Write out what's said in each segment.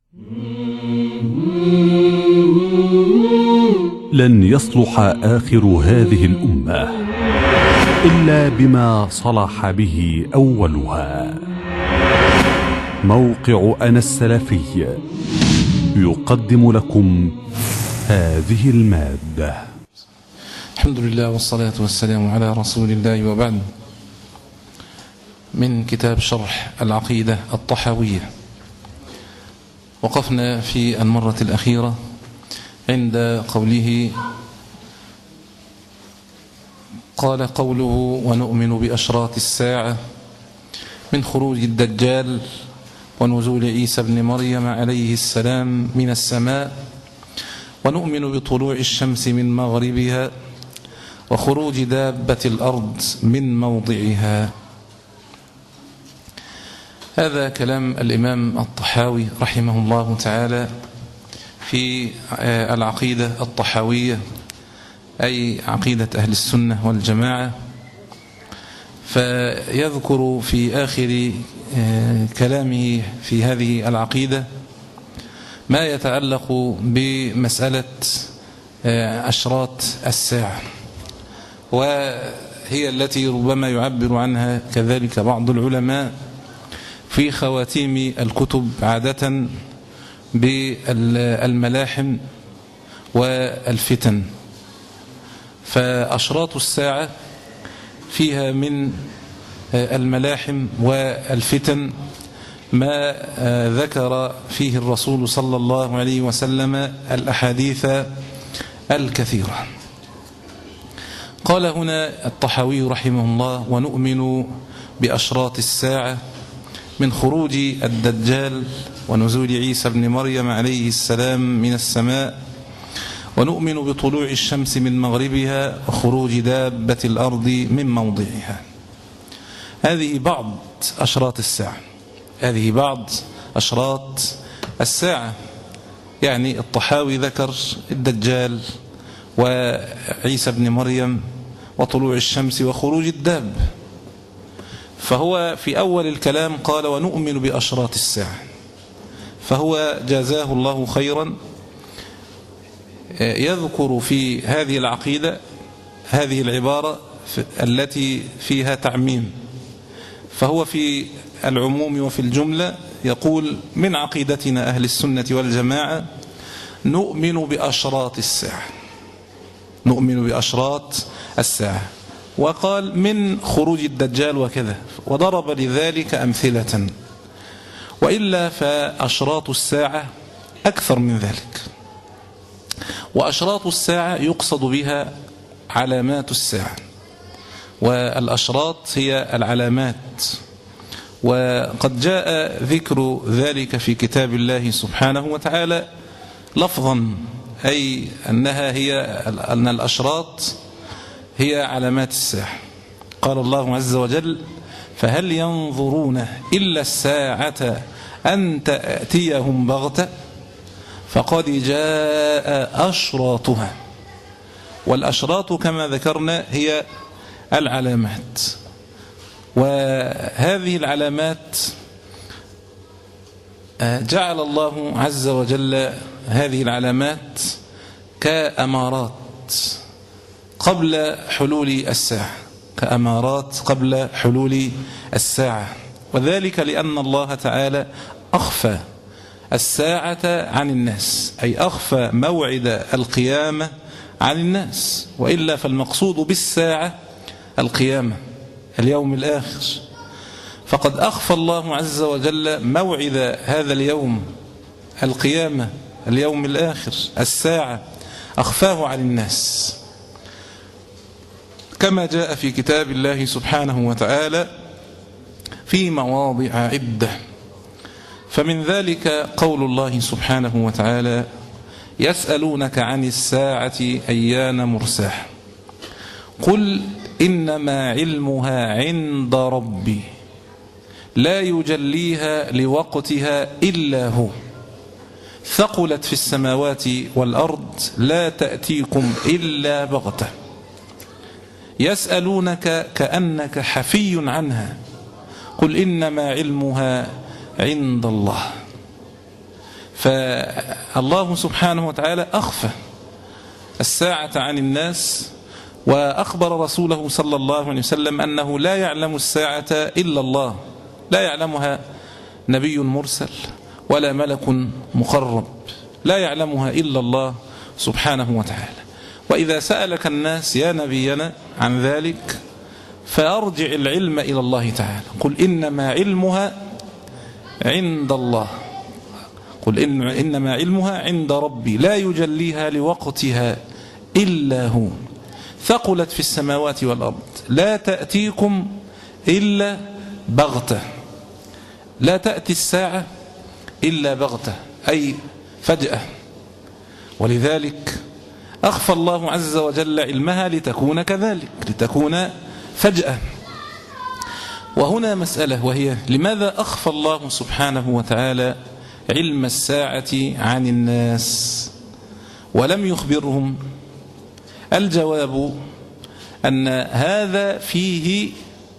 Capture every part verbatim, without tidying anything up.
لن يصلح آخر هذه الأمة إلا بما صلح به أولها. موقع أنا السلفي يقدم لكم هذه المادة. الحمد لله والصلاة والسلام على رسول الله، وبعد. من كتاب شرح العقيدة الطحاوية، وقفنا في المرة الأخيرة عند قوله قال قوله ونؤمن بأشراط الساعة من خروج الدجال ونزول عيسى بن مريم عليه السلام من السماء، ونؤمن بطلوع الشمس من مغربها وخروج دابة الأرض من موضعها. هذا كلام الإمام الطحاوي رحمه الله تعالى في العقيدة الطحاوية، أي عقيدة أهل السنة والجماعة. فيذكر في آخر كلامه في هذه العقيدة ما يتعلق بمسألة أشراط الساعة، وهي التي ربما يعبر عنها كذلك بعض العلماء في خواتيم الكتب عادة بالملاحم والفتن. فأشراط الساعة فيها من الملاحم والفتن ما ذكر فيه الرسول صلى الله عليه وسلم الأحاديث الكثيرة. قال هنا الطحاوي رحمه الله ونؤمن بأشراط الساعة من خروج الدجال ونزول عيسى بن مريم عليه السلام من السماء، ونؤمن بطلوع الشمس من مغربها وخروج دابة الأرض من موضعها. هذه بعض أشراط الساعة، هذه بعض أشراط الساعة. يعني الطحاوي ذكر الدجال وعيسى بن مريم وطلوع الشمس وخروج الداب، فهو في أول الكلام قال ونؤمن بأشراط الساعة، فهو جزاه الله خيرا يذكر في هذه العقيدة هذه العبارة التي فيها تعميم. فهو في العموم وفي الجملة يقول من عقيدتنا أهل السنة والجماعة نؤمن بأشراط الساعة، نؤمن بأشراط الساعة. وقال من خروج الدجال وكذا، وضرب لذلك أمثلة، وإلا فأشراط الساعة أكثر من ذلك. وأشراط الساعة يقصد بها علامات الساعة، والأشراط هي العلامات، وقد جاء ذكر ذلك في كتاب الله سبحانه وتعالى لفظا، أي أنها هي أن الأشراط هي علامات الساعة. قال الله عز وجل فهل ينظرون إلا الساعة أن تأتيهم بغتة فقد جاء أشراطها. والأشراط كما ذكرنا هي العلامات، وهذه العلامات جعل الله عز وجل هذه العلامات كأمارات قبل حلول الساعة، كأمارات قبل حلول الساعة. وذلك لأن الله تعالى أخفى الساعة عن الناس، أي أخفى موعد القيامة عن الناس، وإلا فالمقصود بالساعة القيامة اليوم الآخر. فقد أخفى الله عز وجل موعد هذا اليوم القيامة اليوم الآخر الساعة، أخفاه عن الناس كما جاء في كتاب الله سبحانه وتعالى في مواضع عدة. فمن ذلك قول الله سبحانه وتعالى يسألونك عن الساعة أيان مرساها قل إنما علمها عند ربي لا يجليها لوقتها إلا هو ثقلت في السماوات والأرض لا تأتيكم إلا بغتة يسألونك كأنك حفي عنها قل إنما علمها عند الله. فالله سبحانه وتعالى أخفى الساعة عن الناس، وأخبر رسوله صلى الله عليه وسلم أنه لا يعلم الساعة إلا الله، لا يعلمها نبي مرسل ولا ملك مقرب، لا يعلمها إلا الله سبحانه وتعالى. وإذا سألك الناس يا نبينا عن ذلك فأرجع العلم إلى الله تعالى، قل إنما علمها عند الله، قل إن إنما علمها عند ربي لا يجليها لوقتها إلا هو، ثقلت في السماوات والأرض لا تأتيكم إلا بغتة، لا تأتي الساعة إلا بغتة أي فجأة، ولذلك أخفى الله عز وجل علمها لتكون كذلك، لتكون فجأة. وهنا مسألة، وهي لماذا أخفى الله سبحانه وتعالى علم الساعة عن الناس ولم يخبرهم؟ الجواب أن هذا فيه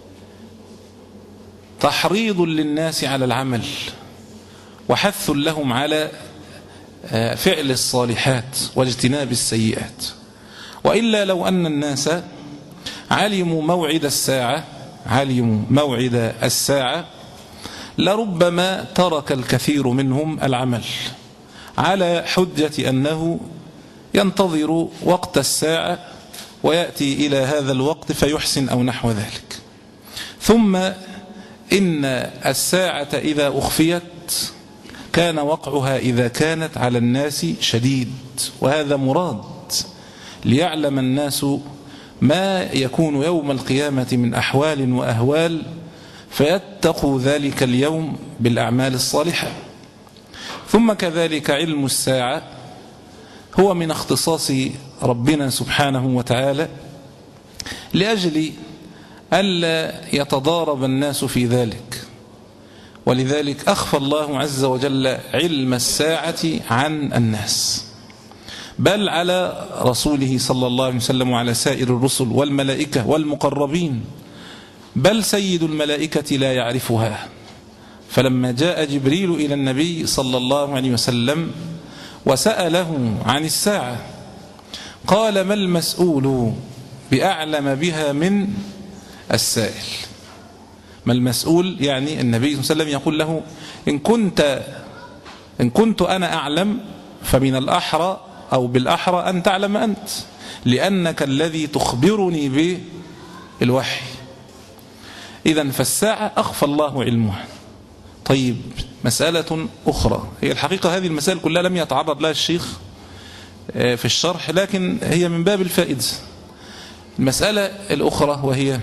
تحريض للناس على العمل وحث لهم على فعل الصالحات واجتناب السيئات، وإلا لو أن الناس علموا موعد الساعة علموا موعد الساعة لربما ترك الكثير منهم العمل على حجة أنه ينتظر وقت الساعة ويأتي إلى هذا الوقت فيحسن أو نحو ذلك. ثم إن الساعة إذا أخفيت كان وقعها إذا كانت على الناس شديد، وهذا مراد ليعلم الناس ما يكون يوم القيامة من أحوال وأهوال فيتقوا ذلك اليوم بالأعمال الصالحة. ثم كذلك علم الساعة هو من اختصاص ربنا سبحانه وتعالى لأجل ألا يتضارب الناس في ذلك، ولذلك أخفى الله عز وجل علم الساعة عن الناس، بل على رسوله صلى الله عليه وسلم وعلى سائر الرسل والملائكة والمقربين، بل سيد الملائكة لا يعرفها. فلما جاء جبريل إلى النبي صلى الله عليه وسلم وسأله عن الساعة قال ما المسؤول بأعلم بها من السائل. ما المسؤول يعني النبي صلى الله عليه وسلم يقول له إن كنت, إن كنت أنا أعلم فمن الأحرى أو بالأحرى أن تعلم أنت، لأنك الذي تخبرني بالوحي. إذن فالساعة أخفى الله علمها. طيب مسألة أخرى، هي الحقيقة هذه المسائل كلها لم يتعرض لها الشيخ في الشرح، لكن هي من باب الفائدة. المسألة الأخرى وهي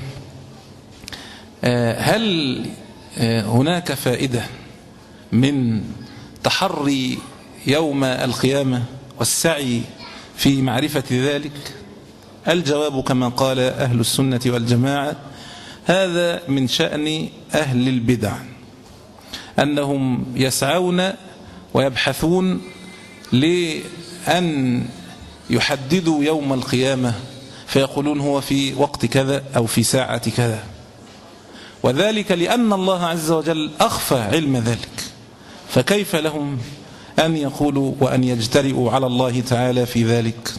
هل هناك فائدة من تحري يوم القيامة والسعي في معرفة ذلك؟ الجواب كما قال أهل السنة والجماعة هذا من شأن أهل البدع، أنهم يسعون ويبحثون لأن يحددوا يوم القيامة فيقولون هو في وقت كذا أو في ساعة كذا، وذلك لأن الله عز وجل أخفى علم ذلك، فكيف لهم أن يقولوا وأن يجترئوا على الله تعالى في ذلك؟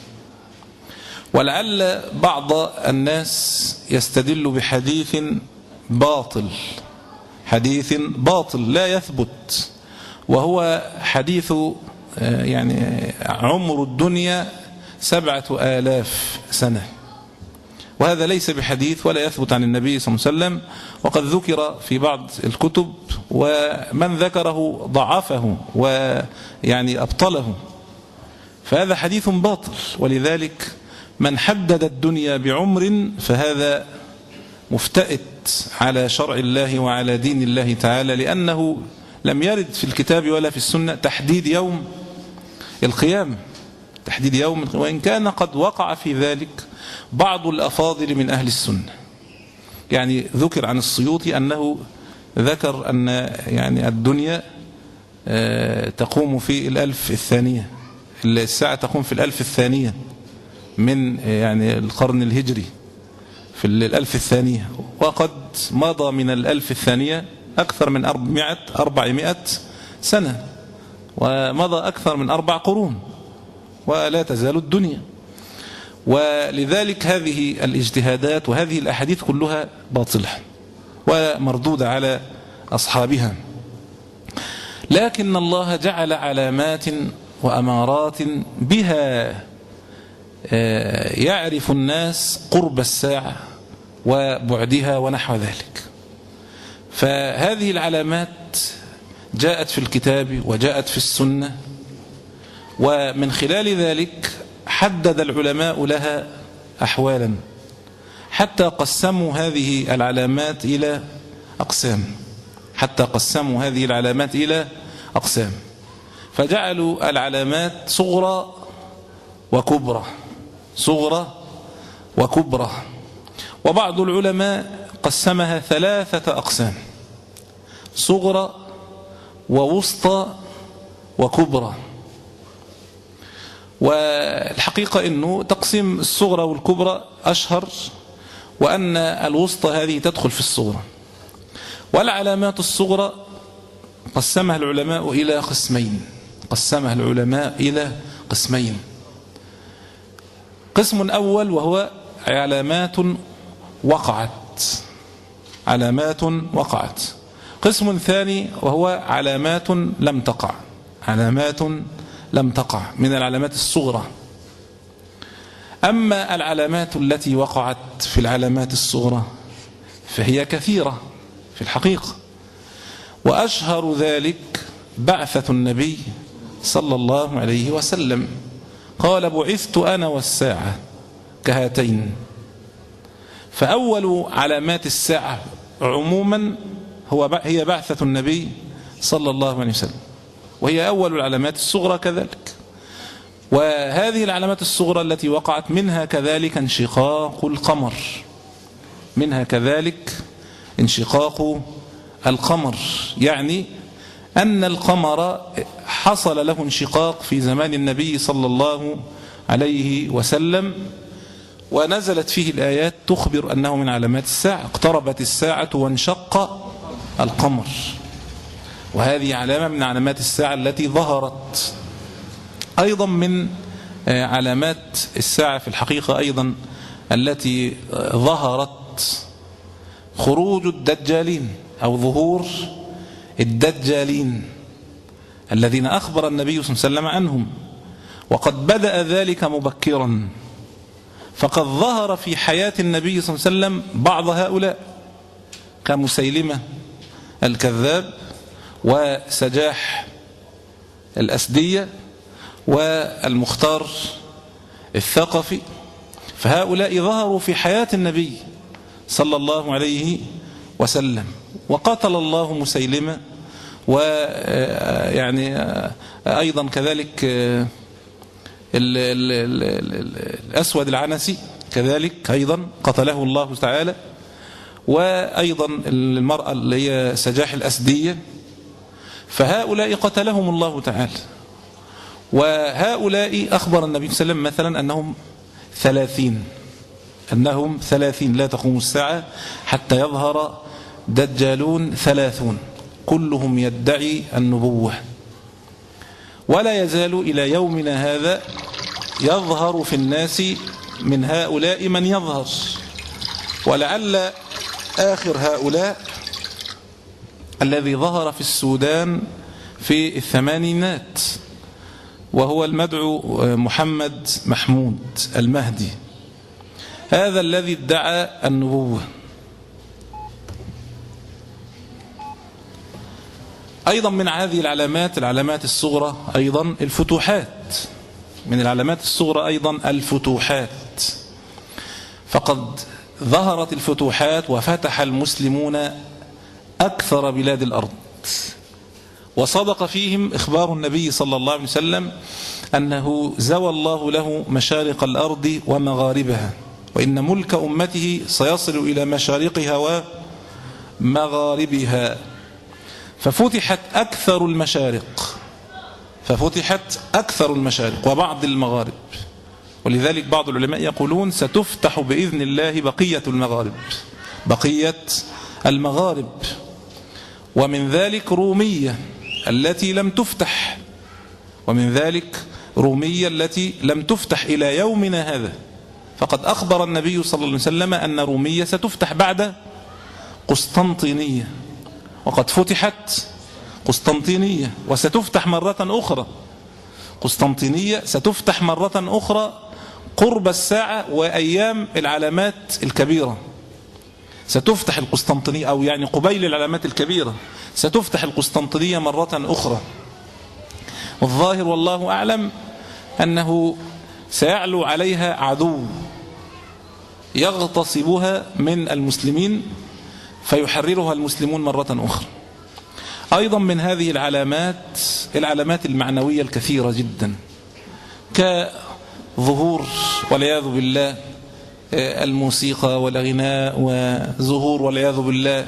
ولعل بعض الناس يستدل بحديث باطل، حديث باطل لا يثبت، وهو حديث يعني عمر الدنيا سبعة آلاف سنة، وهذا ليس بحديث ولا يثبت عن النبي صلى الله عليه وسلم، وقد ذكر في بعض الكتب ومن ذكره ضعفه ويعني أبطله، فهذا حديث باطل. ولذلك من حدد الدنيا بعمر فهذا مفتئت على شرع الله وعلى دين الله تعالى، لأنه لم يرد في الكتاب ولا في السنة تحديد يوم القيامة، تحديد يوم، وإن كان قد وقع في ذلك بعض الأفاضل من أهل السنة. يعني ذكر عن السيوطي أنه ذكر أن يعني الدنيا تقوم في الألف الثانية، الساعة تقوم في الألف الثانية من يعني القرن الهجري في الألف الثانية، وقد مضى من الألف الثانية أكثر من أربعمائة سنة، ومضى أكثر من أربع قرون ولا تزال الدنيا. ولذلك هذه الاجتهادات وهذه الأحاديث كلها باطلة ومردودة على أصحابها. لكن الله جعل علامات وأمارات بها يعرف الناس قرب الساعة وبعدها ونحو ذلك. فهذه العلامات جاءت في الكتاب وجاءت في السنة، ومن خلال ذلك حدد العلماء لها أحوالا حتى قسموا هذه العلامات إلى أقسام حتى قسموا هذه العلامات إلى أقسام فجعلوا العلامات صغرى وكبرى صغرى وكبرى. وبعض العلماء قسمها ثلاثة أقسام: صغرى ووسطى وكبرى. والحقيقة أنه تقسيم الصغرى والكبرى أشهر، وأن الوسطى هذه تدخل في الصغرى. والعلامات الصغرى قسمها العلماء إلى قسمين قسمها العلماء إلى قسمين قسم أول وهو علامات وقعت علامات وقعت قسم ثاني وهو علامات لم تقع علامات لم تقع من العلامات الصغرى. أما العلامات التي وقعت في العلامات الصغرى فهي كثيرة في الحقيقة، وأشهر ذلك بعثة النبي صلى الله عليه وسلم. قال: بعثت أنا والساعة كهاتين. فأول علامات الساعة عموما هو هي بعثة النبي صلى الله عليه وسلم، وهي أول العلامات الصغرى كذلك. وهذه العلامات الصغرى التي وقعت منها كذلك انشقاق القمر منها كذلك انشقاق القمر يعني أن القمر حصل له انشقاق في زمان النبي صلى الله عليه وسلم، ونزلت فيه الآيات تخبر أنه من علامات الساعة. اقتربت الساعة وانشق القمر، وهذه علامة من علامات الساعة التي ظهرت. أيضا من علامات الساعة في الحقيقة أيضا التي ظهرت خروج الدجالين أو ظهور الدجالين الذين أخبر النبي صلى الله عليه وسلم عنهم، وقد بدأ ذلك مبكرا. فقد ظهر في حياة النبي صلى الله عليه وسلم بعض هؤلاء كمسيلمة الكذاب وسجاح الأسدية والمختار الثقفي. فهؤلاء ظهروا في حياة النبي صلى الله عليه وسلم، وقتل الله مسيلمة، ويعني أيضا كذلك الأسود العنسي كذلك أيضا قتله الله تعالى، وأيضا المرأة اللي هي سجاح الأسدية. فهؤلاء قتلهم الله تعالى. وهؤلاء أخبر النبي صلى الله عليه وسلم مثلا أنهم ثلاثين أنهم ثلاثين لا تقوم الساعة حتى يظهر دجالون ثلاثون كلهم يدعي النبوة، ولا يزال إلى يومنا هذا يظهر في الناس من هؤلاء من يظهر. ولعل آخر هؤلاء الذي ظهر في السودان في الثمانينات، وهو المدعو محمد محمود المهدي، هذا الذي ادعى النبوة. أيضا من هذه العلامات العلامات الصغرى أيضا الفتوحات من العلامات الصغرى أيضا الفتوحات. فقد ظهرت الفتوحات وفتح المسلمون أكثر بلاد الأرض، وصدق فيهم إخبار النبي صلى الله عليه وسلم أنه زوى الله له مشارق الأرض ومغاربها، وإن ملك أمته سيصل إلى مشارقها ومغاربها. ففتحت أكثر المشارق ففتحت أكثر المشارق وبعض المغارب. ولذلك بعض العلماء يقولون ستفتح بإذن الله بقية المغارب بقية المغارب ومن ذلك رومية التي لم تفتح ومن ذلك رومية التي لم تفتح إلى يومنا هذا، فقد أخبر النبي صلى الله عليه وسلم أن رومية ستفتح بعد قسطنطينية، وقد فتحت قسطنطينية وستفتح مرة أخرى. قسطنطينية ستفتح مرة أخرى قرب الساعة وأيام العلامات الكبيرة، ستفتح القسطنطينية، أو يعني قبيل العلامات الكبيرة ستفتح القسطنطينية مرة أخرى. والظاهر والله أعلم أنه سيعلو عليها عدو يغتصبها من المسلمين فيحررها المسلمون مرة أخرى. أيضا من هذه العلامات العلامات المعنوية الكثيرة جدا، كظهور والعياذ بالله الموسيقى والغناء، وظهور والعياذ بالله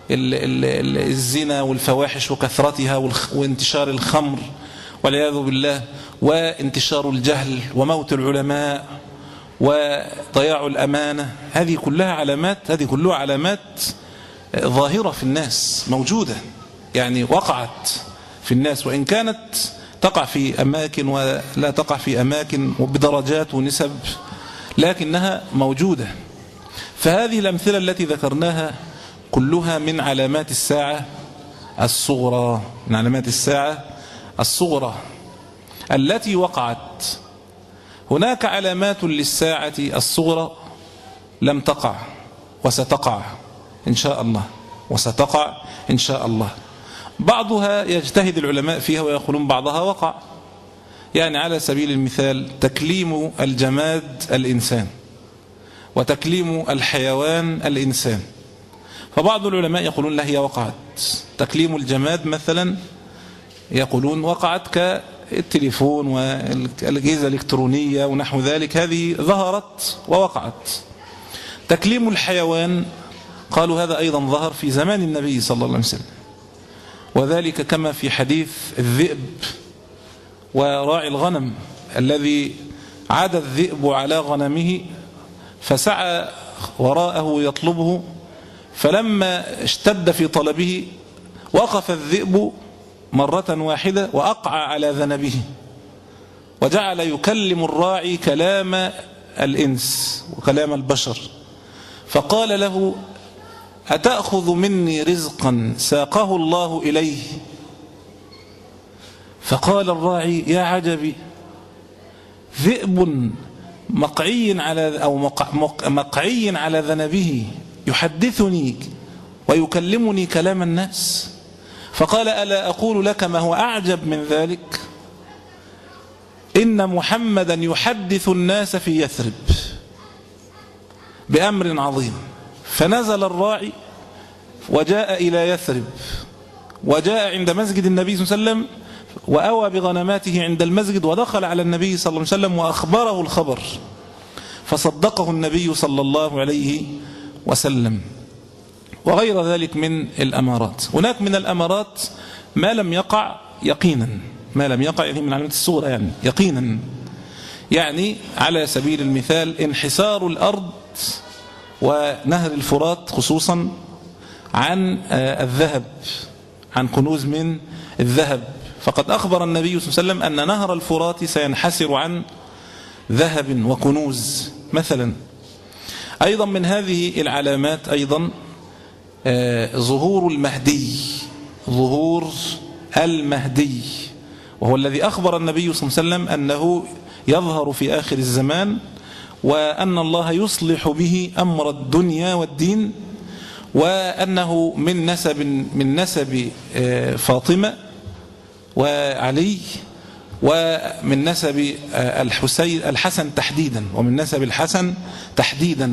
الزنا والفواحش وكثرتها، وانتشار الخمر والعياذ بالله، وانتشار الجهل وموت العلماء وضياع الأمانة. هذه كلها علامات هذه كلها علامات ظاهرة في الناس، موجودة، يعني وقعت في الناس، وإن كانت تقع في أماكن ولا تقع في أماكن وبدرجات ونسب، لكنها موجودة. فهذه الأمثلة التي ذكرناها كلها من علامات الساعة الصغرى، من علامات الساعة الصغرى التي وقعت. هناك علامات للساعة الصغرى لم تقع وستقع إن شاء الله، وستقع إن شاء الله. بعضها يجتهد العلماء فيها ويقولون بعضها وقع، يعني على سبيل المثال تكليم الجماد الإنسان وتكليم الحيوان الإنسان. فبعض العلماء يقولون لا، هي وقعت. تكليم الجماد مثلا يقولون وقعت كالتليفون والأجهزة الإلكترونية ونحو ذلك، هذه ظهرت ووقعت. تكليم الحيوان قالوا هذا أيضا ظهر في زمان النبي صلى الله عليه وسلم، وذلك كما في حديث الذئب وراعي الغنم الذي عاد الذئب على غنمه فسعى وراءه يطلبه، فلما اشتد في طلبه وقف الذئب مرة واحدة وأقع على ذنبه، وجعل يكلم الراعي كلام الإنس وكلام البشر، فقال له: أتأخذ مني رزقا ساقه الله إليه؟ فقال الراعي: يا عجبي، ذئب مقعي على أو مقعي على ذنبه يحدثني ويكلمني كلام الناس. فقال: ألا أقول لك ما هو أعجب من ذلك؟ إن محمدا يحدث الناس في يثرب بأمر عظيم. فنزل الراعي وجاء إلى يثرب، وجاء عند مسجد النبي صلى الله عليه وسلم، وأوى بغنماته عند المسجد، ودخل على النبي صلى الله عليه وسلم وأخبره الخبر، فصدقه النبي صلى الله عليه وسلم. وغير ذلك من الأمارات. هناك من الأمارات ما لم يقع يقينا، ما لم يقع يعني من علامات الصغرى يعني يقينا، يعني على سبيل المثال انحسار الأرض ونهر الفرات خصوصا عن الذهب، عن كنوز من الذهب. فقد أخبر النبي صلى الله عليه وسلم أن نهر الفرات سينحسر عن ذهب وكنوز مثلا. أيضا من هذه العلامات أيضا ظهور المهدي، ظهور المهدي، وهو الذي أخبر النبي صلى الله عليه وسلم أنه يظهر في آخر الزمان، وأن الله يصلح به أمر الدنيا والدين، وأنه من نسب من نسب فاطمة وعلي، ومن نسب الحسين الحسن تحديدا، ومن نسب الحسن تحديدا،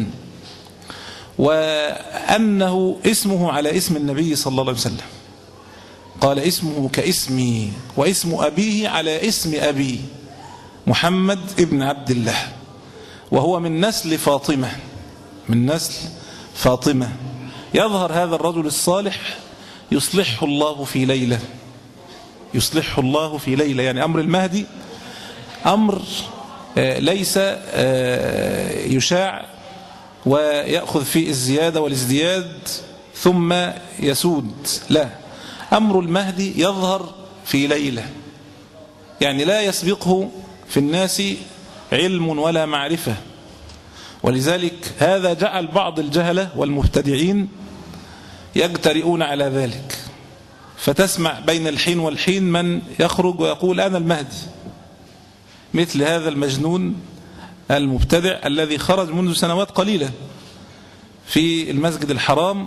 وأنه اسمه على اسم النبي صلى الله عليه وسلم. قال: اسمه كاسمي، واسم أبيه على اسم أبي محمد ابن عبد الله، وهو من نسل فاطمة، من نسل فاطمة. يظهر هذا الرجل الصالح يصلحه الله في ليلة، يصلحه الله في ليلة. يعني أمر المهدي أمر ليس يشاع ويأخذ فيه الزيادة والازدياد ثم يسود، لا، أمر المهدي يظهر في ليلة، يعني لا يسبقه في الناس علم ولا معرفة. ولذلك هذا جعل بعض الجهلة والمبتدعين يجترئون على ذلك، فتسمع بين الحين والحين من يخرج ويقول أنا المهدي، مثل هذا المجنون المبتدع الذي خرج منذ سنوات قليلة في المسجد الحرام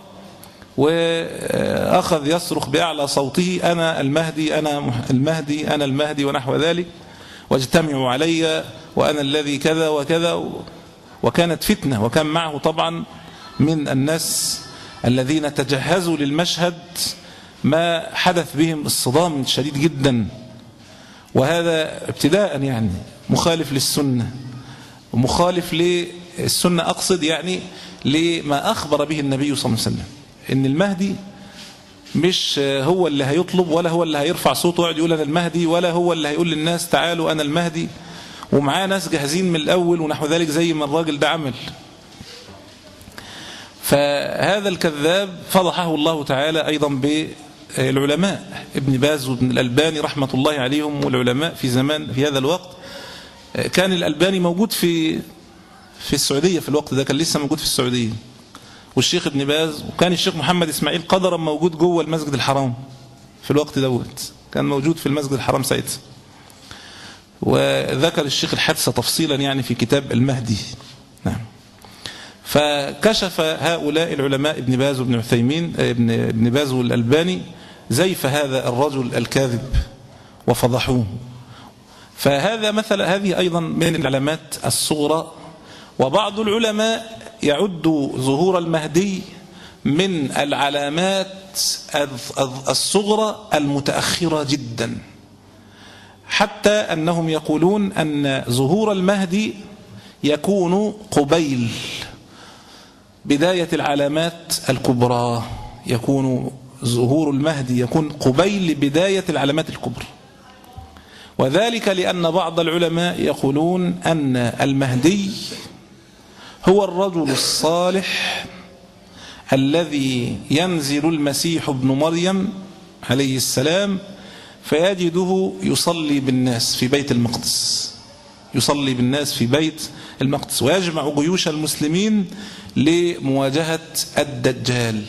وأخذ يصرخ بأعلى صوته أنا المهدي أنا المهدي أنا المهدي ونحو ذلك، واجتمعوا علي وأنا الذي كذا وكذا. وكانت فتنة، وكان معه طبعا من الناس الذين تجهزوا للمشهد ما حدث بهم الصدام شديد جدا. وهذا ابتداء يعني مخالف للسنة، ومخالف للسنة أقصد يعني لما أخبر به النبي صلى الله عليه وسلم، إن المهدي مش هو اللي هيطلب، ولا هو اللي هيرفع صوته ويقعد يقول أنا المهدي، ولا هو اللي هيقول للناس تعالوا أنا المهدي ومعاه ناس جاهزين من الأول ونحو ذلك زي ما الراجل ده عمل. فهذا الكذاب فضحه الله تعالى أيضا بالعلماء ابن باز وابن الألباني رحمة الله عليهم. والعلماء في زمان في هذا الوقت كان الألباني موجود في في السعودية، في الوقت ده كان لسه موجود في السعودية، والشيخ ابن باز، وكان الشيخ محمد إسماعيل قدرا موجود جوه المسجد الحرام في الوقت دوت، كان موجود في المسجد الحرام ساعتها. وذكر الشيخ الحادثة تفصيلا يعني في كتاب المهدي. نعم. فكشف هؤلاء العلماء ابن باز وابن عثيمين ابن ابن باز والألباني زيف هذا الرجل الكاذب وفضحوه. فهذا مثل هذه أيضا من العلامات الصغرى. وبعض العلماء يعد ظهور المهدي من العلامات الصغرى المتأخرة جدا، حتى أنهم يقولون أن ظهور المهدي يكون قبيل بداية العلامات الكبرى، يكون ظهور المهدي يكون قبيل بداية العلامات الكبرى. وذلك لأن بعض العلماء يقولون أن المهدي هو الرجل الصالح الذي ينزل المسيح ابن مريم عليه السلام فيجده يصلي بالناس في بيت المقدس، يصلي بالناس في بيت المقدس، ويجمع جيوش المسلمين لمواجهة الدجال،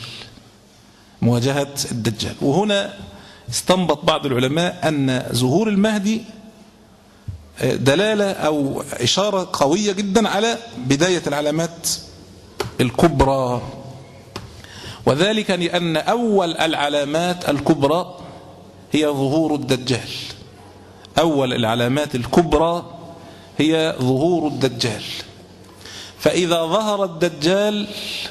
مواجهة الدجال. وهنا استنبط بعض العلماء أن ظهور المهدي دلالة أو إشارة قوية جدا على بداية العلامات الكبرى. وذلك لأن أول العلامات الكبرى هي ظهور الدجال، أول العلامات الكبرى هي ظهور الدجال. فإذا ظهر الدجال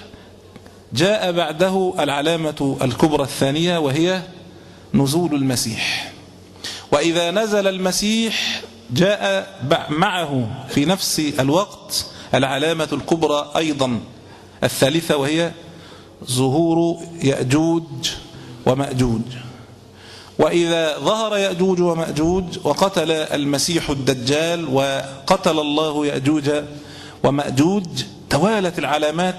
جاء بعده العلامة الكبرى الثانية وهي نزول المسيح. وإذا نزل المسيح جاء معه في نفس الوقت العلامة الكبرى أيضا الثالثة وهي ظهور يأجوج ومأجوج. وإذا ظهر يأجوج ومأجوج وقتل المسيح الدجال وقتل الله يأجوج ومأجوج توالت العلامات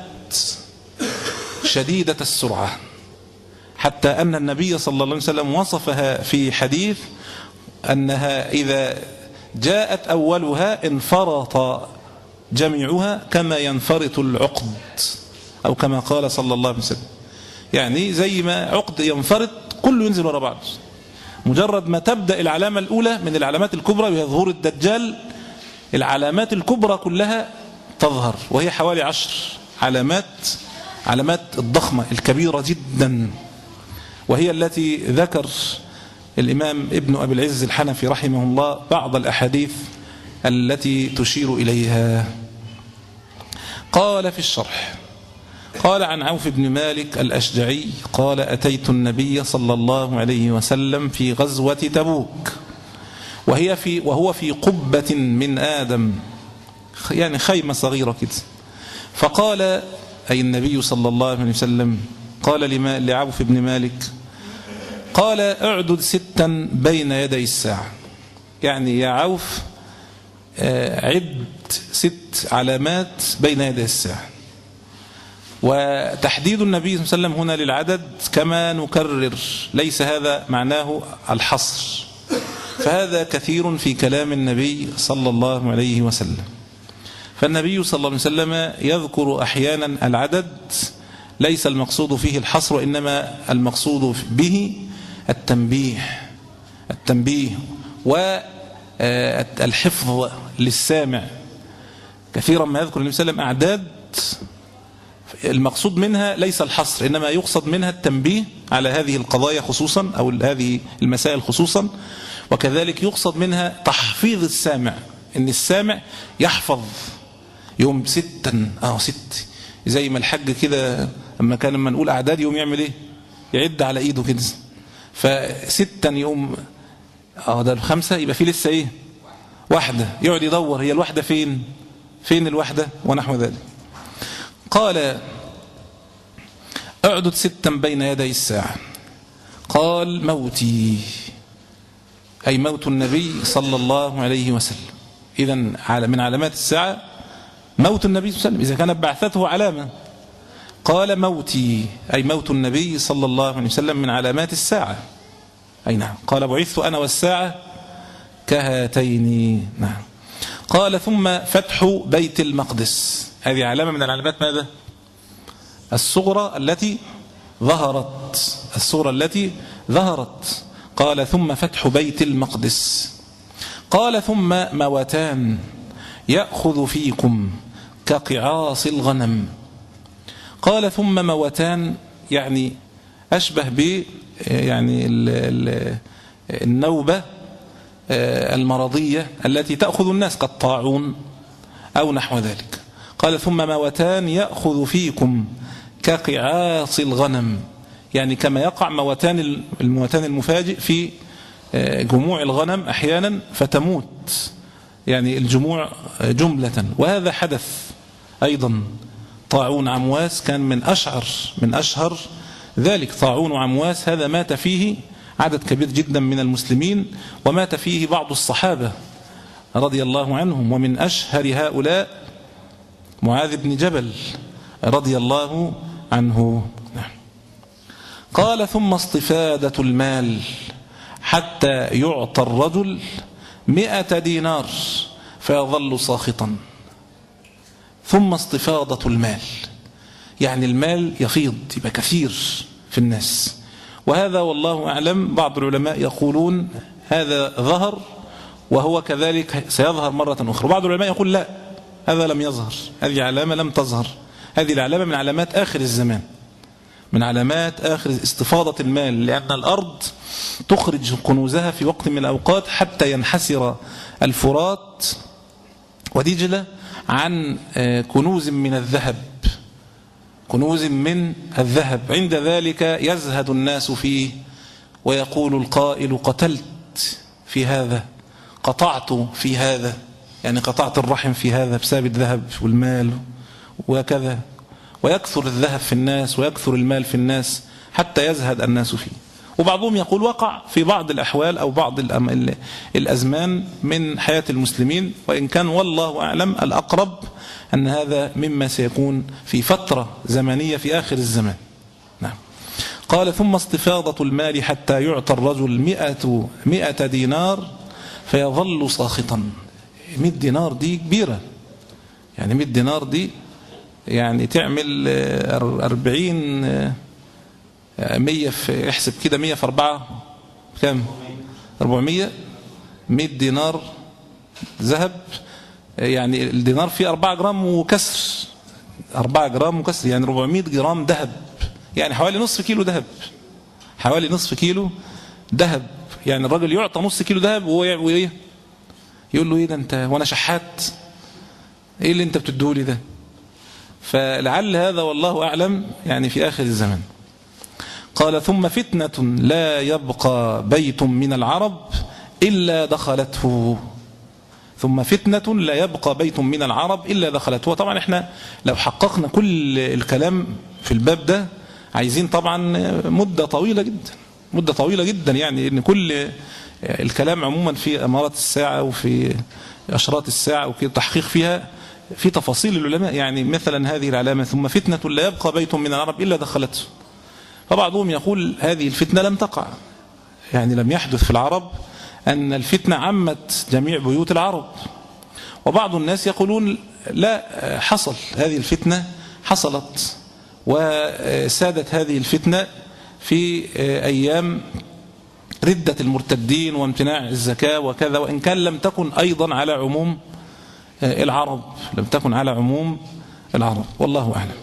شديدة السرعة، حتى أن النبي صلى الله عليه وسلم وصفها في حديث أنها إذا جاءت أولها انفرط جميعها كما ينفرط العقد، أو كما قال صلى الله عليه وسلم، يعني زي ما عقد ينفرط كله ينزل وراء بعض. مجرد ما تبدأ العلامة الأولى من العلامات الكبرى وهي ظهور الدجال، العلامات الكبرى كلها تظهر، وهي حوالي عشر علامات، علامات الضخمة الكبيرة جدا، وهي التي ذكر الإمام ابن أبي العز الحنفي رحمه الله بعض الأحاديث التي تشير إليها. قال في الشرح: قال عن عوف بن مالك الأشجعي قال: أتيت النبي صلى الله عليه وسلم في غزوة تبوك وهي في وهو في قبة من آدم، يعني خيمة صغيرة كده. فقال، أي النبي صلى الله عليه وسلم قال لعوف بن مالك، قال: اعدد ستا بين يدي الساعة، يعني يا عوف عد ست علامات بين يدي الساعة. وتحديد النبي صلى الله عليه وسلم هنا للعدد كما نكرر، ليس هذا معناه الحصر، فهذا كثير في كلام النبي صلى الله عليه وسلم. فالنبي صلى الله عليه وسلم يذكر أحيانا العدد ليس المقصود فيه الحصر، وإنما المقصود به التنبيه التنبيه والحفظ للسامع. كثيرا ما يذكر النبي صلى الله عليه وسلم أعداد المقصود منها ليس الحصر، إنما يقصد منها التنبيه على هذه القضايا خصوصا أو هذه المسائل خصوصا، وكذلك يقصد منها تحفيظ السامع، إن السامع يحفظ يوم ستا اه ست، زي ما الحج كده لما كان لما نقول أعداد يوم يعمل إيه؟ يعد على إيده كده، فستا يوم اه ده الخمسة، يبقى في لسه إيه؟ واحدة، يقعد يدور هي الواحدة فين؟ فين الواحدة ونحو ذلك. قال اعدد ستا بين يدي الساعة. قال موتي، أي موت النبي صلى الله عليه وسلم. إذن من علامات الساعة موت النبي صلى الله عليه وسلم إذا كانت بعثته علامة. قال موتي أي موت النبي صلى الله عليه وسلم من علامات الساعة. أي نعم. قال بعثت أنا والساعة كهاتين. نعم. قال ثم فتح بيت المقدس، هذه علامة من العلامات ماذا؟ الصغرى التي ظهرت الصغرى التي ظهرت. قال ثم فتح بيت المقدس. قال ثم موتان يأخذ فيكم كقعاص الغنم. قال ثم موتان يعني أشبه ب يعني النوبة المرضية التي تأخذ الناس كالطاعون أو نحو ذلك. قال ثم موتان يأخذ فيكم كقعاص الغنم، يعني كما يقع موتان الموتان المفاجئ في جموع الغنم أحيانا فتموت يعني الجموع جملة. وهذا حدث أيضا. طاعون عمواس كان من أشهر من أشهر ذلك. طاعون عمواس هذا مات فيه عدد كبير جدا من المسلمين، ومات فيه بعض الصحابة رضي الله عنهم، ومن أشهر هؤلاء معاذ بن جبل رضي الله عنه. قال ثم استفادة المال حتى يعطى الرجل مئة دينار فيظل ساخطا. ثم استفاضة المال يعني المال يفيض يبقى كثير في الناس. وهذا والله أعلم بعض العلماء يقولون هذا ظهر وهو كذلك سيظهر مرة أخرى، وبعض العلماء يقول لا هذا لم يظهر، هذه علامة لم تظهر، هذه العلامة من علامات آخر الزمان، من علامات آخر استفاضة المال، لأن الأرض تخرج كنوزها في وقت من الأوقات حتى ينحسر الفرات ودجلة عن كنوز من الذهب، كنوز من الذهب. عند ذلك يزهد الناس فيه ويقول القائل قتلت في هذا، قطعت في هذا، يعني قطعت الرحم في هذا بسبب الذهب والمال وكذا. ويكثر الذهب في الناس ويكثر المال في الناس حتى يزهد الناس فيه. وبعضهم يقول وقع في بعض الأحوال أو بعض الأزمان من حياة المسلمين، وإن كان والله أعلم الأقرب أن هذا مما سيكون في فترة زمنية في آخر الزمان. نعم. قال ثم استفاضة المال حتى يعطى الرجل مئة, مئة دينار فيظل ساخطا. مئة دينار دي كبيرة، يعني مئة دينار دي يعني تعمل أربعين مية في احسب كده مية في أربعة كم؟ أربعمية. مئة دينار ذهب، يعني الدينار فيه أربعة جرام وكسر، أربعة جرام وكسر، يعني أربعمية جرام ذهب، يعني حوالي نصف كيلو ذهب، حوالي نصف كيلو ذهب. يعني الراجل يعطى نصف كيلو ذهب وهو يقول له ايه ده انت وانا شحات، ايه اللي انت بتدولي ده؟ فلعل هذا والله أعلم يعني في آخر الزمن. قال ثم فتنة لا يبقى بيت من العرب إلا دخلته. ثم فتنة لا يبقى بيت من العرب إلا دخلته. وطبعا احنا لو حققنا كل الكلام في الباب ده عايزين طبعا مدة طويلة جدا، مدة طويلة جدا، يعني ان كل الكلام عموما في أمارات الساعة وفي أشراط الساعة وكي تحقيق فيها في تفاصيل العلماء. يعني مثلا هذه العلامة ثم فتنة لا يبقى بيت من العرب إلا دخلته، فبعضهم يقول هذه الفتنة لم تقع، يعني لم يحدث في العرب أن الفتنة عمت جميع بيوت العرب، وبعض الناس يقولون لا، حصل هذه الفتنة حصلت وسادت هذه الفتنة في أيام ردة المرتدين وامتناع الزكاة وكذا، وإن كان لم تكن أيضا على عموم العرب، لم تكن على عموم العرب، والله أعلم.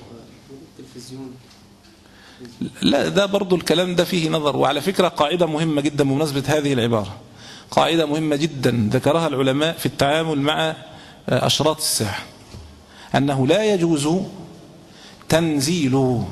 لا، ده برضو الكلام ده فيه نظر. وعلى فكرة قاعدة مهمة جدا بمناسبة هذه العبارة، قاعدة مهمة جدا ذكرها العلماء في التعامل مع أشراط الساعة، أنه لا يجوز تنزيل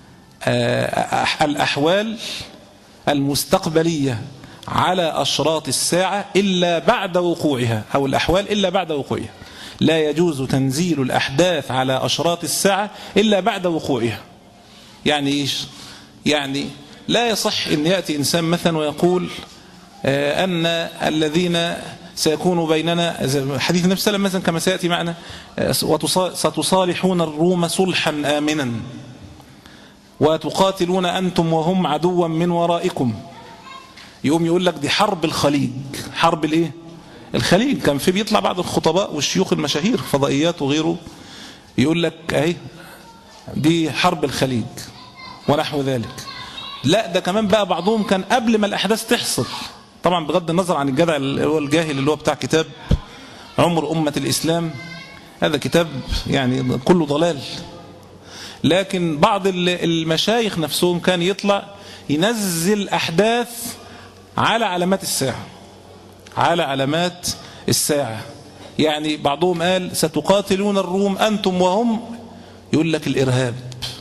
الأحوال المستقبلية على أشراط الساعة إلا بعد وقوعها، أو الأحوال إلا بعد وقوعها. لا يجوز تنزيل الأحداث على أشراط الساعة إلا بعد وقوعها. يعني إيش؟ يعني لا يصح أن يأتي إنسان مثلا ويقول أن الذين سيكون بيننا، حديث النبي صلى الله عليه وسلم مثلا كما سيأتي معنا، ستصالحون الروم صلحا آمنا وتقاتلون أنتم وهم عدوا من ورائكم. يقوم يقول لك دي حرب الخليج. حرب الايه؟ الخليج. كان في بيطلع بعض الخطباء والشيوخ المشاهير فضائيات وغيره يقول لك اهي دي حرب الخليج ونحو ذلك. لا، ده كمان بقى بعضهم كان قبل ما الأحداث تحصل، طبعا بغض النظر عن الجدع اللي هو الجاهل اللي هو بتاع كتاب عمر أمة الإسلام، هذا كتاب يعني كله ضلال. لكن بعض المشايخ نفسهم كان يطلع ينزل أحداث على علامات الساعة، على علامات الساعة. يعني بعضهم قال ستقاتلون الروم أنتم وهم، يقول لك الإرهاب،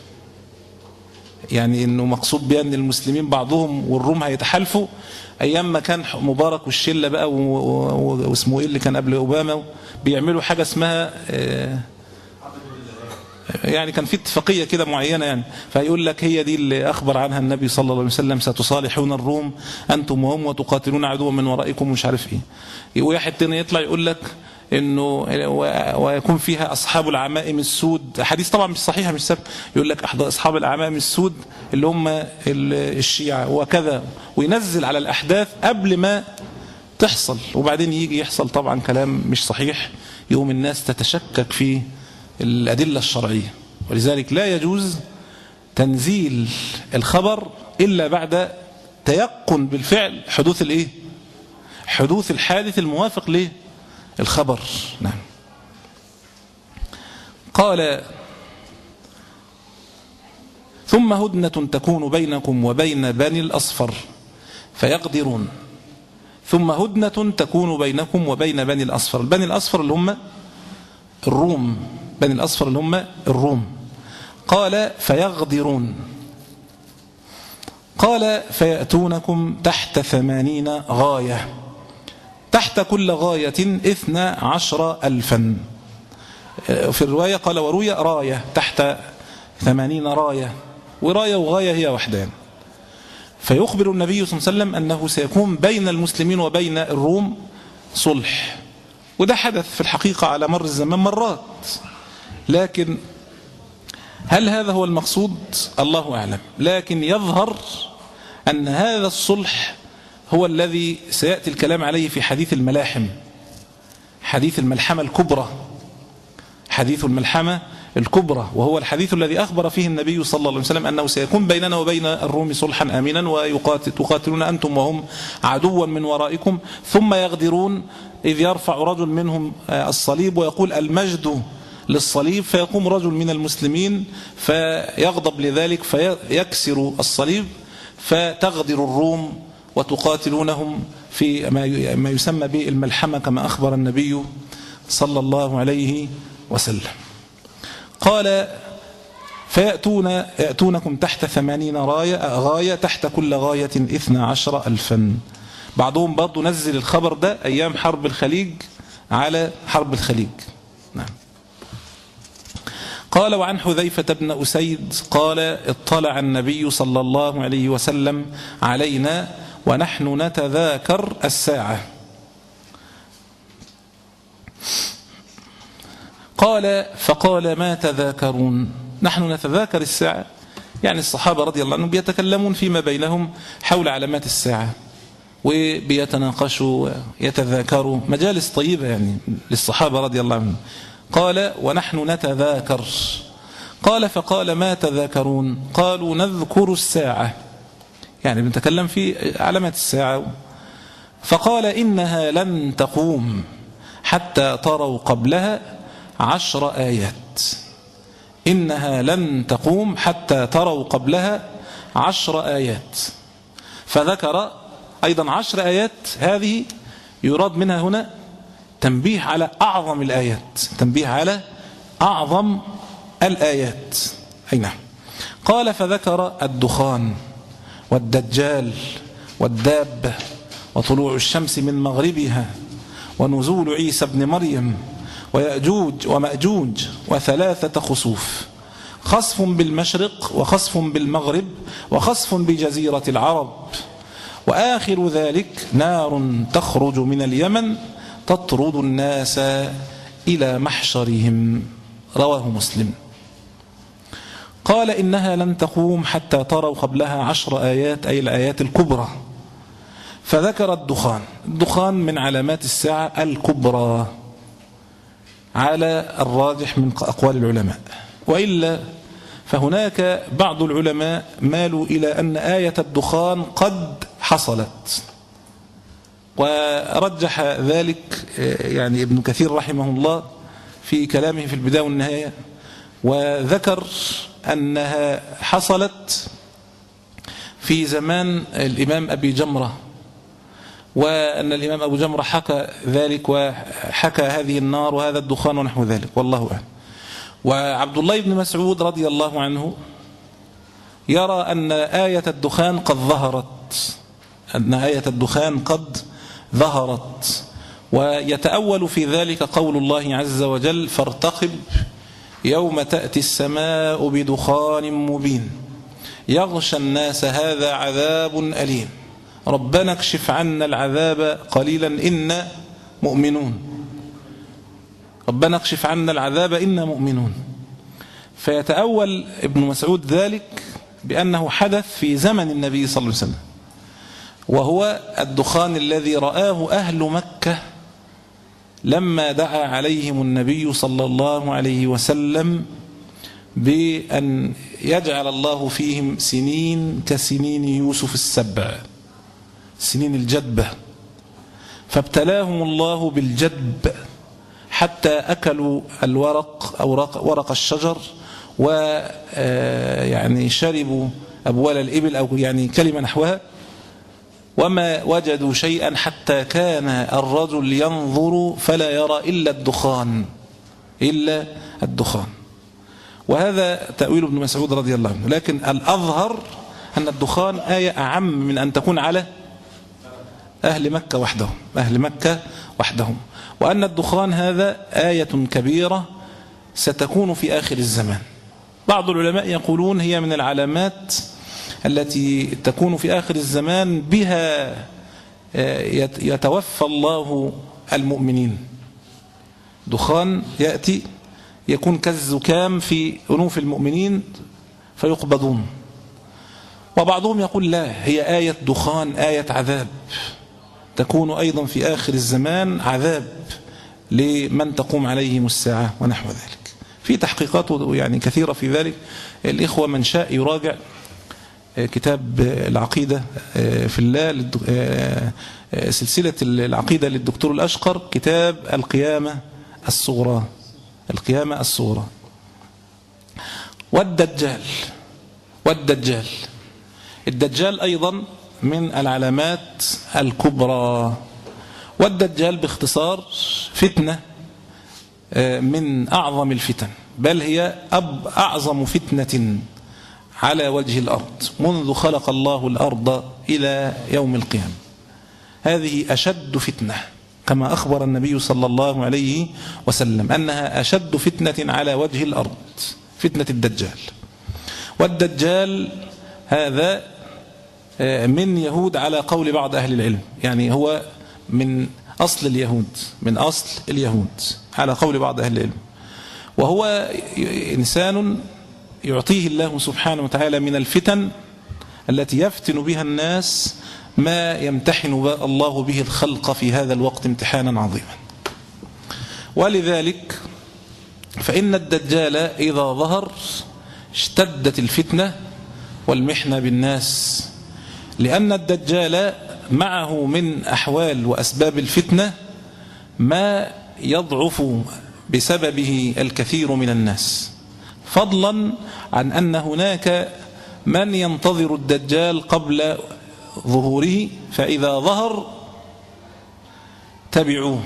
يعني إنه مقصود بأن المسلمين بعضهم والروم هيتحالفوا أيام ما كان مبارك والشلة بقى واسمه إيه اللي كان قبل أوباما بيعملوا حاجة اسمها يعني كان في اتفاقية كده معينة يعني، فيقول لك هي دي اللي أخبر عنها النبي صلى الله عليه وسلم ستصالحون الروم أنتم وهم وتقاتلون عدوا من ورائكم مش عارف إيه. واحد تاني يطلع يقول لك إنه ويكون فيها أصحاب العمائم السود، حديث طبعا مش صحيحة مش سبب، يقول لك أصحاب العمائم السود اللي هم الشيعة وكذا، وينزل على الأحداث قبل ما تحصل، وبعدين يجي يحصل طبعا كلام مش صحيح، يوم الناس تتشكك في الأدلة الشرعية. ولذلك لا يجوز تنزيل الخبر إلا بعد تيقن بالفعل حدوث الإيه؟ حدوث الحادث الموافق للخبر. نعم. قال ثم هدنة تكون بينكم وبين بني الأصفر فيقدرون. ثم هدنة تكون بينكم وبين بني الأصفر. بني الأصفر اللي هم الروم، بني الأصفر اللي هم الروم. قال فيغدرون. قال فيأتونكم تحت ثمانين غاية، تحت كل غاية اثنى عشر ألفا. في الرواية قال وروي راية، تحت ثمانين راية، وراية وغاية هي وحدان. فيخبر النبي صلى الله عليه وسلم أنه سيكون بين المسلمين وبين الروم صلح، وده حدث في الحقيقة على مر الزمان مرات، لكن هل هذا هو المقصود؟ الله أعلم. لكن يظهر أن هذا الصلح هو الذي سيأتي الكلام عليه في حديث الملاحم، حديث الملحمة الكبرى، حديث الملحمة الكبرى، وهو الحديث الذي أخبر فيه النبي صلى الله عليه وسلم أنه سيكون بيننا وبين الروم صلحا آمنا ويقاتلون أنتم وهم عدوا من ورائكم ثم يغدرون، إذ يرفع رجل منهم الصليب ويقول المجد للصليب، فيقوم رجل من المسلمين فيغضب لذلك فيكسر الصليب فتغدر الروم وتقاتلونهم في ما يسمى بالملحمة كما أخبر النبي صلى الله عليه وسلم. قال فيأتون يأتونكم تحت ثمانين راية غاية، تحت كل غاية اثنى عشر ألفا. بعضهم برضو نزل الخبر ده أيام حرب الخليج على حرب الخليج. نعم. قال وعن حذيفة بن أسيد قال اطلع النبي صلى الله عليه وسلم علينا ونحن نتذاكر الساعة. قال فقال ما تذاكرون؟ نحن نتذاكر الساعة، يعني الصحابة رضي الله عنهم بيتكلمون فيما بينهم حول علامات الساعة، وبيتناقشوا يتذاكروا، مجالس طيبة يعني للصحابة رضي الله عنهم. قال ونحن نتذاكر. قال فقال ما تذاكرون؟ قالوا نذكر الساعة، يعني بنتكلم في علامات الساعة. فقال إنها لن تقوم حتى تروا قبلها عشر آيات. إنها لن تقوم حتى تروا قبلها عشر آيات. فذكر أيضا عشر آيات، هذه يراد منها هنا تنبيه على أعظم الآيات، تنبيه على أعظم الآيات. أي نعم. قال فذكر الدخان والدجال والدابة وطلوع الشمس من مغربها ونزول عيسى ابن مريم ويأجوج ومأجوج وثلاثة خسوف، خسف بالمشرق وخسف بالمغرب وخسف بجزيرة العرب، وآخر ذلك نار تخرج من اليمن تطرد الناس إلى محشرهم. رواه مسلم. قال إنها لن تقوم حتى تروا قبلها عشر آيات، أي الآيات الكبرى. فذكر الدخان. الدخان من علامات الساعة الكبرى على الراجح من أقوال العلماء، وإلا فهناك بعض العلماء مالوا إلى أن آية الدخان قد حصلت، ورجح ذلك يعني ابن كثير رحمه الله في كلامه في البداية والنهاية، وذكر أنها حصلت في زمان الإمام أبي جمرة، وأن الإمام أبو جمرة حكى ذلك وحكى هذه النار وهذا الدخان ونحو ذلك، والله أعلم. وعبد الله بن مسعود رضي الله عنه يرى أن آية الدخان قد ظهرت، أن آية الدخان قد ظهرت، ويتأول في ذلك قول الله عز وجل فارتقب يوم تأتي السماء بدخان مبين يغشى الناس هذا عذاب أليم ربنا اكشف عنا العذاب قليلا إنا مؤمنون. ربنا اكشف عنا العذاب إنا مؤمنون. فيتأول ابن مسعود ذلك بأنه حدث في زمن النبي صلى الله عليه وسلم، وهو الدخان الذي رآه أهل مكة لما دعا عليهم النبي صلى الله عليه وسلم بأن يجعل الله فيهم سنين كسنين يوسف السبع، سنين الجدبة، فابتلاهم الله بالجدب حتى أكلوا الورق أو ورق الشجر، ويعني شربوا أبوال الإبل أو يعني كلمة نحوها، وما وجدوا شيئا حتى كان الرجل ينظر فلا يرى إلا الدخان إلا الدخان. وهذا تأويل ابن مسعود رضي الله عنه، لكن الأظهر أن الدخان آية أعم من أن تكون على أهل مكة وحدهم أهل مكة وحدهم وأن الدخان هذا آية كبيرة ستكون في آخر الزمان. بعض العلماء يقولون هي من العلامات التي تكون في آخر الزمان بها يتوفى الله المؤمنين. دخان يأتي يكون كالزكام في أنوف المؤمنين فيقبضون. وبعضهم يقول لا، هي آية دخان آية عذاب تكون أيضا في آخر الزمان، عذاب لمن تقوم عليهم الساعة ونحو ذلك. في تحقيقات يعني كثيرة في ذلك. الإخوة من شاء يراجع كتاب العقيدة في الله، سلسلة العقيدة للدكتور الأشقر، كتاب القيامة الصغرى القيامة الصغرى. والدجال والدجال الدجال أيضا من العلامات الكبرى. والدجال باختصار فتنة من أعظم الفتن، بل هي أب أعظم فتنة على وجه الأرض منذ خلق الله الأرض إلى يوم القيامة. هذه أشد فتنة كما أخبر النبي صلى الله عليه وسلم أنها أشد فتنة على وجه الأرض، فتنة الدجال. والدجال هذا من يهود على قول بعض أهل العلم، يعني هو من أصل اليهود من أصل اليهود على قول بعض أهل العلم، وهو إنسان يعطيه الله سبحانه وتعالى من الفتن التي يفتن بها الناس ما يمتحن الله به الخلق في هذا الوقت امتحانا عظيما. ولذلك فإن الدجال إذا ظهر اشتدت الفتنة والمحنة بالناس، لأن الدجال معه من أحوال وأسباب الفتنة ما يضعف بسببه الكثير من الناس، فضلا عن أن هناك من ينتظر الدجال قبل ظهوره، فإذا ظهر تبعوه.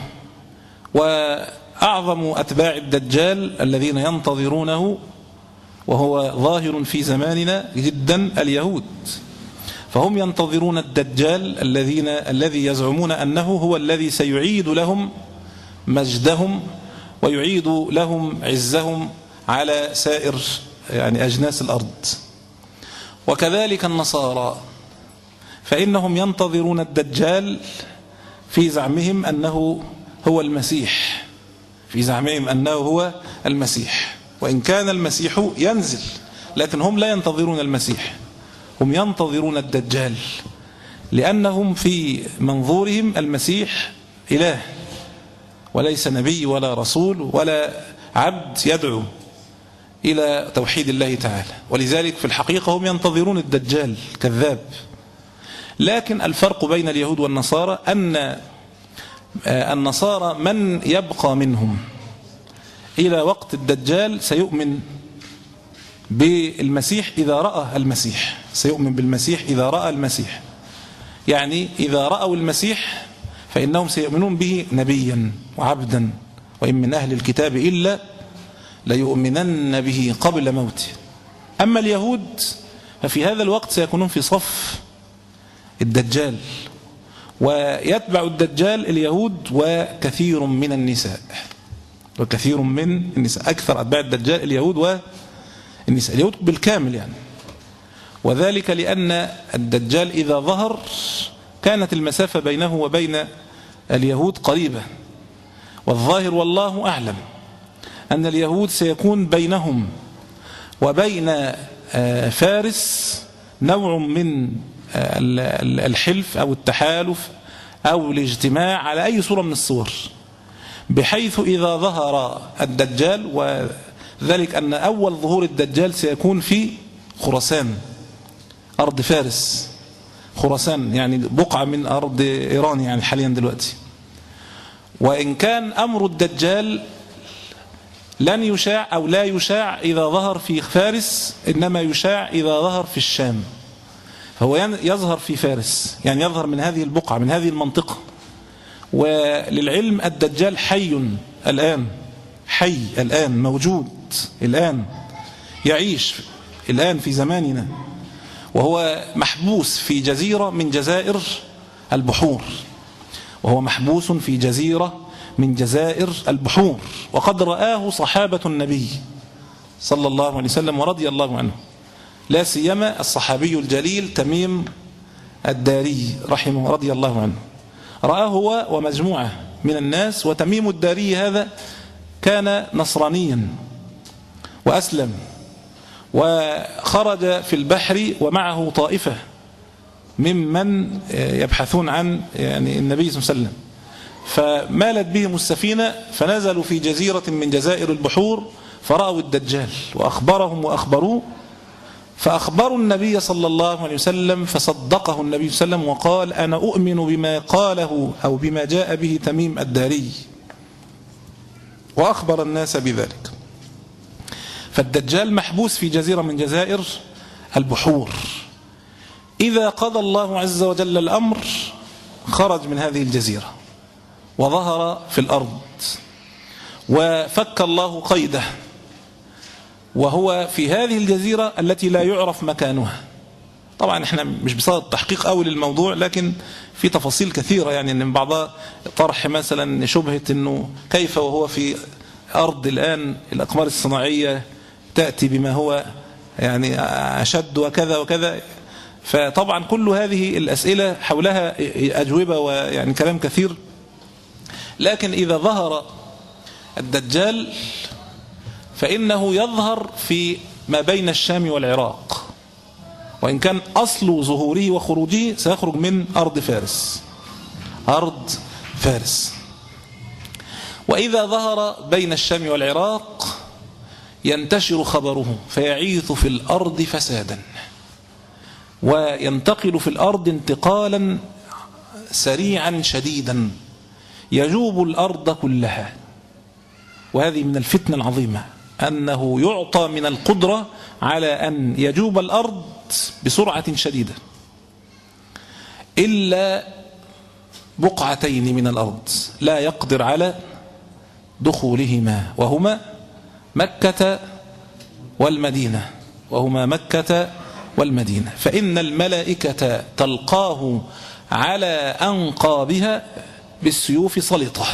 وأعظم أتباع الدجال الذين ينتظرونه وهو ظاهر في زماننا جدا اليهود، فهم ينتظرون الدجال الذين الذي يزعمون أنه هو الذي سيعيد لهم مجدهم ويعيد لهم عزهم على سائر يعني أجناس الأرض. وكذلك النصارى فإنهم ينتظرون الدجال في زعمهم أنه هو المسيح، في زعمهم أنه هو المسيح، وإن كان المسيح ينزل، لكن هم لا ينتظرون المسيح، هم ينتظرون الدجال، لأنهم في منظورهم المسيح إله وليس نبي ولا رسول ولا عبد يدعو إلى توحيد الله تعالى، ولذلك في الحقيقة هم ينتظرون الدجال كذاب. لكن الفرق بين اليهود والنصارى أن النصارى من يبقى منهم إلى وقت الدجال سيؤمن بالمسيح إذا رأى المسيح، سيؤمن بالمسيح إذا رأى المسيح، يعني إذا رأوا المسيح فإنهم سيؤمنون به نبيا وعبدا، وإن من أهل الكتاب إلا ليؤمنن به قبل موته. أما اليهود ففي هذا الوقت سيكونون في صف الدجال، ويتبع الدجال اليهود وكثير من النساء، وكثير من النساء، أكثر أتباع الدجال اليهود والنساء، اليهود بالكامل يعني. وذلك لأن الدجال إذا ظهر كانت المسافة بينه وبين اليهود قريبة، والظاهر والله أعلم أن اليهود سيكون بينهم وبين فارس نوع من الحلف أو التحالف أو الاجتماع على أي صورة من الصور، بحيث إذا ظهر الدجال، وذلك أن أول ظهور الدجال سيكون في خراسان أرض فارس، خراسان يعني بقعة من أرض إيران يعني حاليا دلوقتي. وإن كان أمر الدجال لن يشاع أو لا يشاع إذا ظهر في فارس، إنما يشاع إذا ظهر في الشام، فهو يظهر في فارس، يعني يظهر من هذه البقعة من هذه المنطقة. وللعلم الدجال حي الآن، حي الآن، موجود الآن، يعيش الآن في زماننا، وهو محبوس في جزيرة من جزائر البحور، وهو محبوس في جزيرة من جزائر البحور، وقد رآه صحابة النبي صلى الله عليه وسلم ورضي الله عنه، لا سيما الصحابي الجليل تميم الداري رحمه رضي الله عنه، رآه هو ومجموعة من الناس. وتميم الداري هذا كان نصرانيا وأسلم، وخرج في البحر ومعه طائفة ممن يبحثون عن يعني النبي صلى الله عليه وسلم، فمالت بهم السفينة فنزلوا في جزيرة من جزائر البحور فرأوا الدجال، وأخبرهم وأخبروه، فأخبروا النبي صلى الله عليه وسلم، فصدقه النبي صلى الله عليه وسلم وقال: أنا أؤمن بما قاله أو بما جاء به تميم الداري، وأخبر الناس بذلك. فالدجال محبوس في جزيرة من جزائر البحور، إذا قضى الله عز وجل الأمر خرج من هذه الجزيرة وظهر في الأرض، وفك الله قيده، وهو في هذه الجزيرة التي لا يعرف مكانها. طبعا احنا مش بصدد تحقيق أول الموضوع، لكن في تفاصيل كثيرة، يعني من بعضها طرح مثلا شبهة أنه كيف وهو في أرض الآن الأقمار الصناعية تأتي بما هو يعني أشد وكذا وكذا. فطبعا كل هذه الأسئلة حولها أجوبة ويعني كلام كثير. لكن إذا ظهر الدجال فإنه يظهر في ما بين الشام والعراق، وإن كان أصل ظهوره وخروجه سيخرج من أرض فارس، أرض فارس. وإذا ظهر بين الشام والعراق ينتشر خبره فيعيث في الأرض فسادا، وينتقل في الأرض انتقالا سريعا شديدا يجوب الأرض كلها. وهذه من الفتنة العظيمة، أنه يعطى من القدرة على أن يجوب الأرض بسرعة شديدة إلا بقعتين من الأرض لا يقدر على دخولهما، وهما مكة والمدينة وهما مكة والمدينة فإن الملائكة تلقاه على أنقابها بالسيوف سلطة،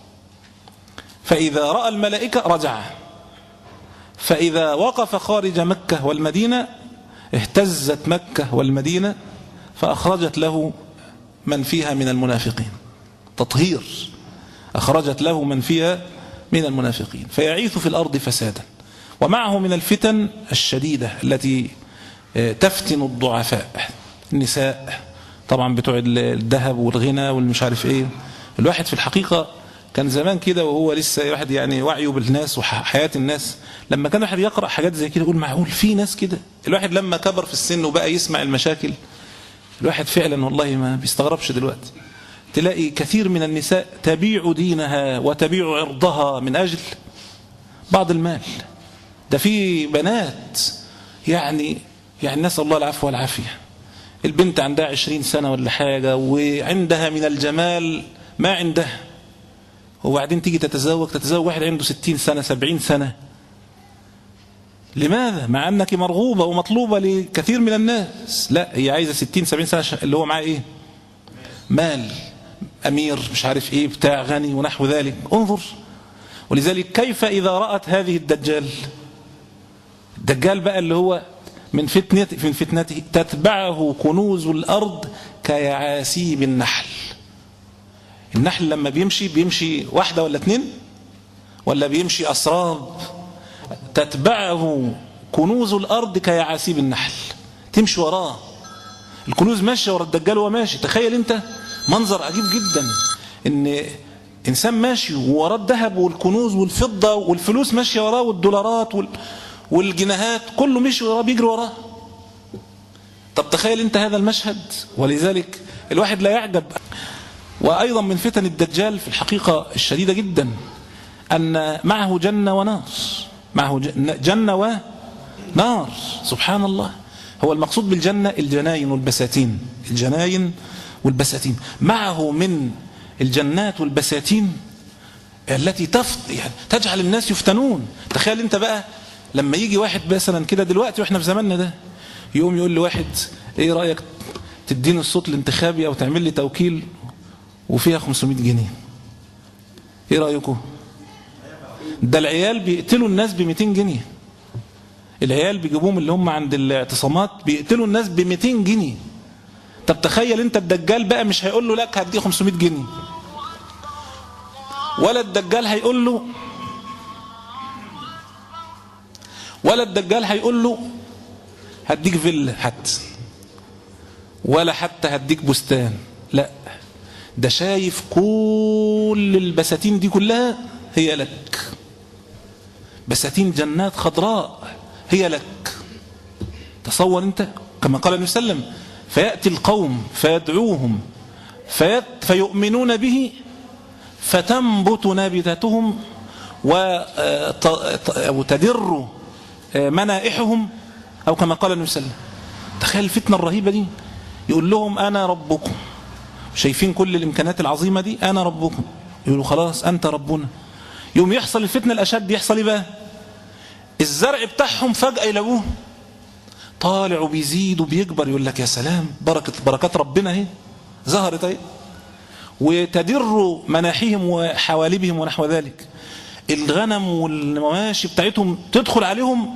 فإذا رأى الملائكة رجع، فإذا وقف خارج مكة والمدينة اهتزت مكة والمدينة فأخرجت له من فيها من المنافقين، تطهير، أخرجت له من فيها من المنافقين، فيعيث في الأرض فسادا. ومعه من الفتن الشديدة التي تفتن الضعفاء، النساء طبعا بتوع الذهب والغنى والمش عارف ايه. الواحد في الحقيقة كان زمان كده وهو لسه واحد يعني وعيه بالناس وحياة الناس، لما كان واحد يقرأ حاجات زي كده يقول معقول في ناس كده. الواحد لما كبر في السن وبقى يسمع المشاكل، الواحد فعلا والله ما بيستغربش دلوقتي. تلاقي كثير من النساء تبيع دينها وتبيع عرضها من أجل بعض المال. ده في بنات يعني يعني نسأل الله العفو والعافية، البنت عندها عشرين سنة ولا حاجة وعندها من الجمال ما عندها، وبعدين تيجي تتزوج تتزوج واحد عنده ستين سنة سبعين سنة. لماذا؟ مع أنك مرغوبة ومطلوبة لكثير من الناس، لا هي عايزة ستين سبعين سنة اللي هو معاه إيه؟ مال، أمير مش عارف إيه بتاع غني ونحو ذلك. انظر. ولذلك كيف إذا رأت هذه الدجال، الدجال بقى اللي هو من فتنة من فتنته تتبعه كنوز الأرض كيعاسيب النحل. النحل لما بيمشي بيمشي واحدة ولا اتنين ولا بيمشي أسراب؟ تتبعه كنوز الأرض كيعاسيب النحل، تمشي وراه الكنوز ماشية ورا الدجال وهو ماشي. تخيل انت منظر عجيب جدا، ان انسان ماشي وراه الذهب والكنوز والفضة والفلوس ماشية وراه والدولارات وال... والجنيهات كله مشي وراه بيجري وراه. طب تخيل انت هذا المشهد. ولذلك الواحد لا يعجب. وأيضا من فتن الدجال في الحقيقة الشديدة جدا أن معه جنة ونار، معه جنة ونار. سبحان الله. هو المقصود بالجنة الجناين والبساتين، الجناين والبساتين. معه من الجنات والبساتين التي تفت يعني تجعل الناس يفتنون. تخيل انت بقى لما يجي واحد مثلا كده دلوقتي واحنا في زماننا ده، يقوم يقول لواحد ايه رأيك تديني الصوت الانتخابي او تعمل لي توكيل وفيها خمسمائة جنيه، ايه رأيكم؟ ده العيال بيقتلوا الناس ب مئتين جنيه، العيال بيجيبوهم اللي هم عند الاعتصامات بيقتلوا الناس ب مئتين جنيه. طب تخيل انت الدجال بقى مش هيقول له لك هدي خمسمائة جنيه، ولا الدجال هيقول له ولا الدجال هيقول له هديك فيلا حتى، ولا حتى هديك بستان. لا، ده شايف كل البساتين دي كلها هي لك، بساتين جنات خضراء هي لك. تصور انت كما قال النبي صلى الله عليه وسلم فيأتي القوم فيدعوهم فيت فيؤمنون به فتنبت نابتتهم وتدر منائحهم، أو كما قال النبي صلى الله عليه وسلم. تخيل الفتنة الرهيبة دي، يقول لهم أنا ربكم، شايفين كل الإمكانات العظيمة دي، أنا ربكم. يقولوا خلاص أنت ربنا. يوم يحصل الفتنة الأشد، يحصل إيه بقى؟ الزرع بتاعهم فجأة يلاقوه طالع وبيزيد وبيكبر. يقول لك يا سلام، بركة بركات ربنا اهي ظهرت اهي. وتدر مناحيهم وحوالبهم ونحو ذلك. الغنم والمواشي بتاعتهم تدخل عليهم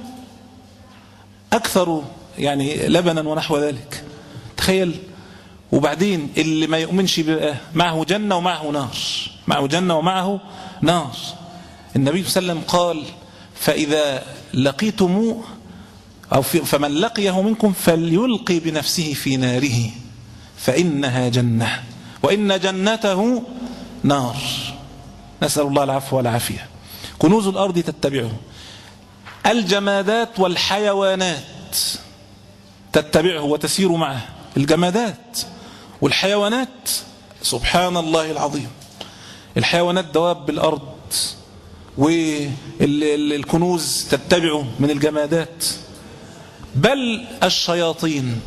أكثر يعني لبنا ونحو ذلك. تخيل. وبعدين اللي ما يؤمنش بقى معه جنة ومعه نار، معه جنة ومعه نار. النبي صلى الله عليه وسلم قال فإذا لقيتموه أو فمن لقيه منكم فليلقي بنفسه في ناره فإنها جنة وإن جنته نار. نسأل الله العفو والعافية. كنوز الأرض تتبعه، الجمادات والحيوانات تتبعه وتسير معه. الجمادات والحيوانات سبحان الله العظيم، الحيوانات دواب بالأرض، والكنوز تتبعه من الجمادات. بل الشياطين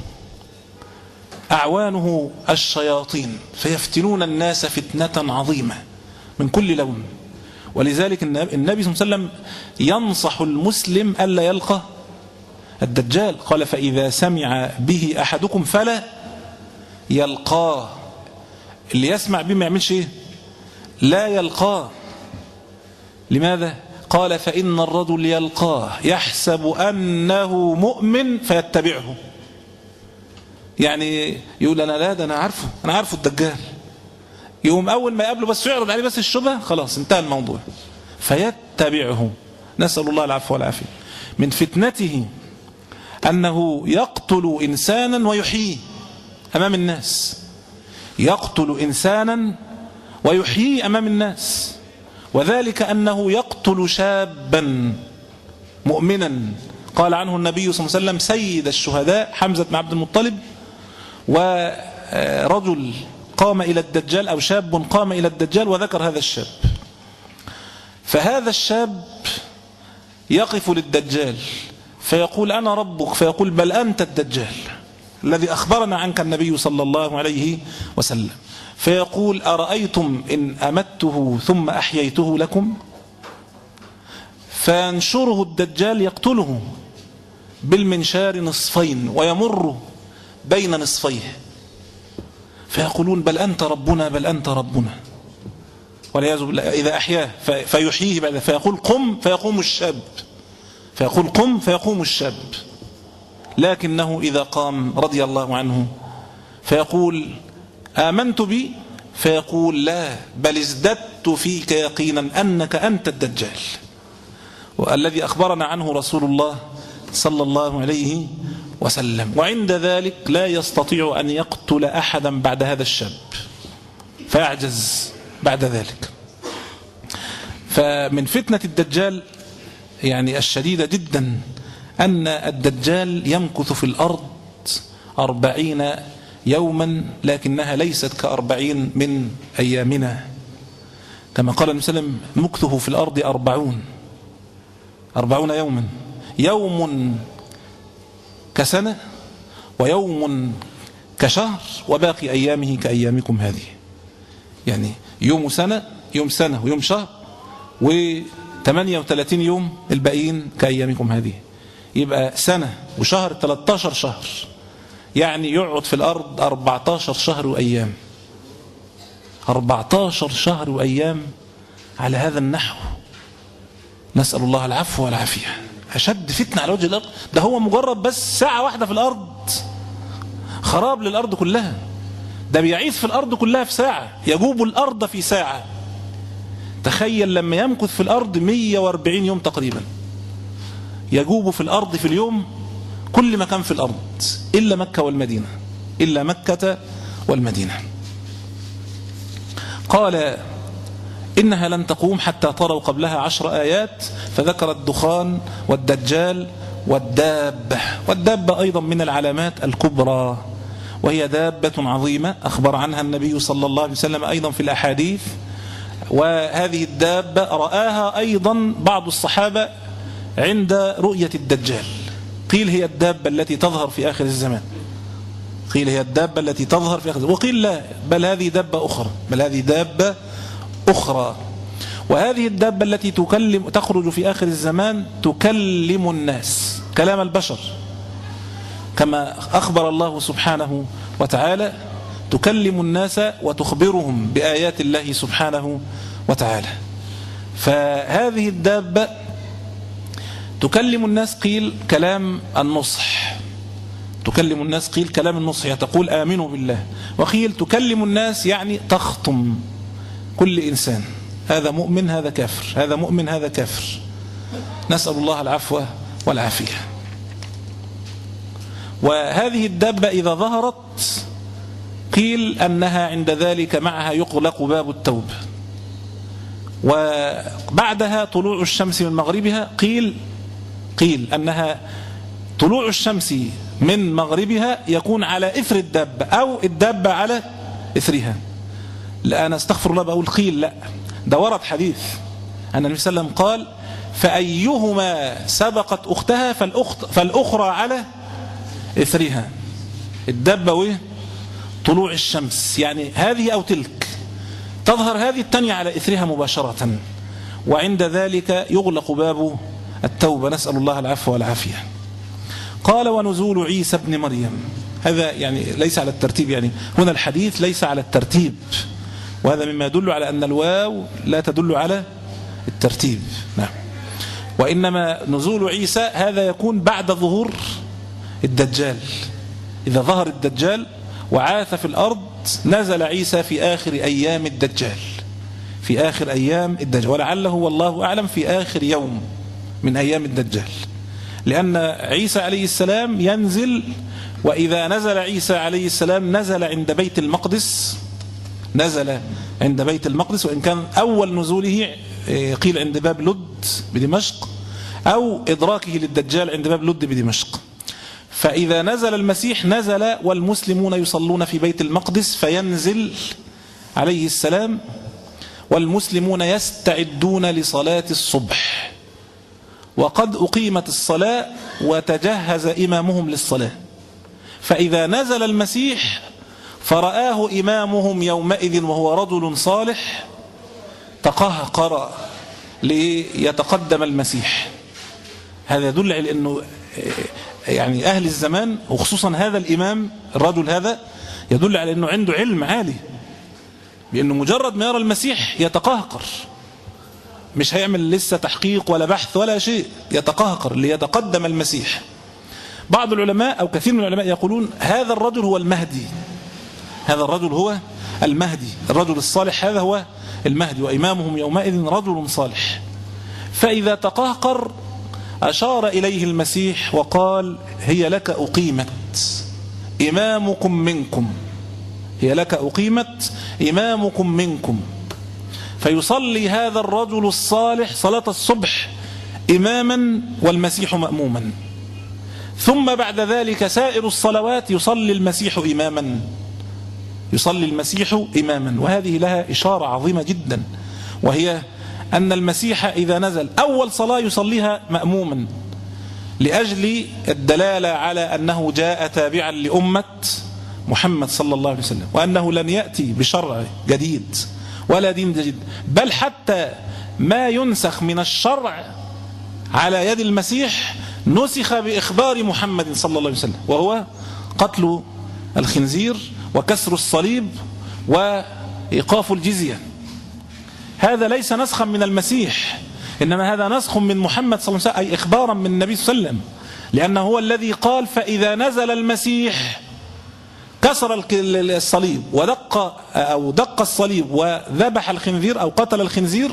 أعوانه الشياطين فيفتنون الناس فتنة عظيمة من كل لون. ولذلك النبي صلى الله عليه وسلم ينصح المسلم ألا يلقى الدجال. قال فإذا سمع به أحدكم فلا يلقاه. اللي يسمع به ما يعملش ايه؟ لا يلقاه. لماذا؟ قال فإن الرجل يلقاه يحسب أنه مؤمن فيتبعه. يعني يقول أنا لا ده أنا عارفه، أنا عارفه الدجال. يوم أول ما يقابله بس يعرض عليه بس الشبهة خلاص انتهى الموضوع فيتبعه. نسأل الله العفو والعافية. من فتنته أنه يقتل إنسانا ويحييه أمام الناس، يقتل إنسانا ويحييه أمام الناس. وذلك أنه يقتل شابا مؤمنا قال عنه النبي صلى الله عليه وسلم سيد الشهداء حمزة بن عبد المطلب، ورجل قام إلى الدجال أو شاب قام إلى الدجال وذكر هذا الشاب. فهذا الشاب يقف للدجال فيقول أنا ربك، فيقول بل أنت الدجال الذي أخبرنا عنك النبي صلى الله عليه وسلم. فيقول أرأيتم إن أمته ثم أحييته لكم؟ فينشره الدجال يقتله بالمنشار نصفين ويمر بين نصفيه فيقولون بل أنت ربنا بل أنت ربنا والعياذ بالله. إذا أحياه فيحييه بعد فيقول قم فيقوم الشاب، فيقول قم فيقوم الشاب. لكنه إذا قام رضي الله عنه فيقول آمنت بي، فيقول لا بل ازددت فيك يقينا أنك أنت الدجال والذي أخبرنا عنه رسول الله صلى الله عليه وسلم. وعند ذلك لا يستطيع أن يقتل أحدا بعد هذا الشاب فيعجز بعد ذلك. فمن فتنة الدجال يعني الشديدة جدا أن الدجال يمكث في الأرض أربعين يوما لكنها ليست كأربعين من أيامنا، كما قال النبي صلى الله عليه وسلم مكثه في الأرض أربعون أربعون يوما، يوم كسنة ويوم كشهر وباقي أيامه كأيامكم هذه. يعني يوم سنة يوم سنة ويوم شهر وثمانية وثلاثين يوم الباقيين كأيامكم هذه، يبقى سنة وشهر ثلاثة عشر شهر، يعني يقعد في الأرض أربعة عشر شهر وأيام، أربعة عشر شهر وأيام على هذا النحو. نسأل الله العفو والعافية. أشد فتنة على وجه الأرض، ده هو مجرد بس ساعة واحدة في الأرض خراب للأرض كلها. ده بيعيث في الأرض كلها في ساعة، يجوب الأرض في ساعة. تخيل لما يمكث في الأرض مئة وأربعين يوم تقريبا، يجوب في الأرض في اليوم كل مكان في الأرض إلا مكة والمدينة، إلا مكة والمدينة. قال إنها لن تقوم حتى تروا قبلها عشر آيات، فذكر الدخان والدجال والدابة. والدابة أيضا من العلامات الكبرى، وهي دابة عظيمة أخبر عنها النبي صلى الله عليه وسلم أيضا في الأحاديث. وهذه الدابة رآها أيضا بعض الصحابة عند رؤية الدجال، قيل هي الدابة التي تظهر في آخر الزمان، قيل هي الدابة التي تظهر في آخر الزمان، وقيل لا بل هذه دابة أخرى، بل هذه دابة أخرى. وهذه الدابة التي تكلم تخرج في آخر الزمان تكلم الناس كلام البشر، كما أخبر الله سبحانه وتعالى تكلم الناس وتخبرهم بآيات الله سبحانه وتعالى. فهذه الدابة تكلم الناس قيل كلام النصح، تكلم الناس قيل كلام النصح، تقول آمنوا بالله. وقيل تكلم الناس يعني تخطم كل إنسان، هذا مؤمن هذا كافر، هذا مؤمن هذا كافر. نسأل الله العفو والعافية. وهذه الدابة إذا ظهرت قيل أنها عند ذلك معها يغلق باب التوبة، وبعدها طلوع الشمس من مغربها قيل قيل أنها طلوع الشمس من مغربها يكون على إثر الدابة أو الدابة على إثرها. لا أنا استغفر الله بقول قيل، لا ده ورد حديث أن النبي صلى الله عليه وسلم قال فأيهما سبقت أختها فالأخت فالأخرى على إثرها. الدابة وإيه؟ طلوع الشمس، يعني هذه أو تلك تظهر هذه التانية على إثرها مباشرة، وعند ذلك يغلق باب التوبة، نسأل الله العفو والعافية. قال ونزول عيسى ابن مريم، هذا يعني ليس على الترتيب، يعني هنا الحديث ليس على الترتيب، وهذا مما يدل على أن الواو لا تدل على الترتيب، نعم. وإنما نزول عيسى هذا يكون بعد ظهور الدجال، إذا ظهر الدجال وعاث في الأرض نزل عيسى في آخر أيام الدجال، في آخر أيام الدجال، ولعله والله أعلم في آخر يوم من أيام الدجال، لأن عيسى عليه السلام ينزل، وإذا نزل عيسى عليه السلام نزل عند بيت المقدس، نزل عند بيت المقدس، وإن كان أول نزوله قيل عند باب لد بدمشق، أو إدراكه للدجال عند باب لد بدمشق. فإذا نزل المسيح نزل والمسلمون يصلون في بيت المقدس، فينزل عليه السلام والمسلمون يستعدون لصلاة الصبح، وقد أقيمت الصلاة وتجهز إمامهم للصلاة، فإذا نزل المسيح فرآه إمامهم يومئذ وهو رجل صالح تقهقر ليتقدم المسيح. هذا يدل على أنه يعني أهل الزمان وخصوصا هذا الإمام الرجل هذا يدل على أنه عنده علم عالي، بأنه مجرد ما يرى المسيح يتقهقر، مش هيعمل لسه تحقيق ولا بحث ولا شيء، يتقهقر ليتقدم المسيح. بعض العلماء أو كثير من العلماء يقولون هذا الرجل هو المهدي، هذا الرجل هو المهدي، الرجل الصالح هذا هو المهدي، وإمامهم يومئذ رجل صالح. فإذا تقهقر أشار إليه المسيح وقال هي لك أقيمت إمامكم منكم، هي لك أقيمت إمامكم منكم، فيصلي هذا الرجل الصالح صلاة الصبح إماما والمسيح مأموما، ثم بعد ذلك سائر الصلوات يصلي المسيح إماما، يصلي المسيح إماما. وهذه لها إشارة عظيمة جدا، وهي أن المسيح إذا نزل أول صلاة يصليها مأموما، لأجل الدلالة على أنه جاء تابعا لأمة محمد صلى الله عليه وسلم، وأنه لن يأتي بشرع جديد ولا دين جديد، بل حتى ما ينسخ من الشرع على يد المسيح نسخ بإخبار محمد صلى الله عليه وسلم، وهو قتل الخنزير وكسر الصليب وإيقاف الجزية. هذا ليس نسخا من المسيح، إنما هذا نسخ من محمد صلى الله عليه وسلم، أي إخبارا من النبي صلى الله عليه وسلم، لأنه هو الذي قال فإذا نزل المسيح كسر الصليب ودق أو دق الصليب وذبح الخنزير أو قتل الخنزير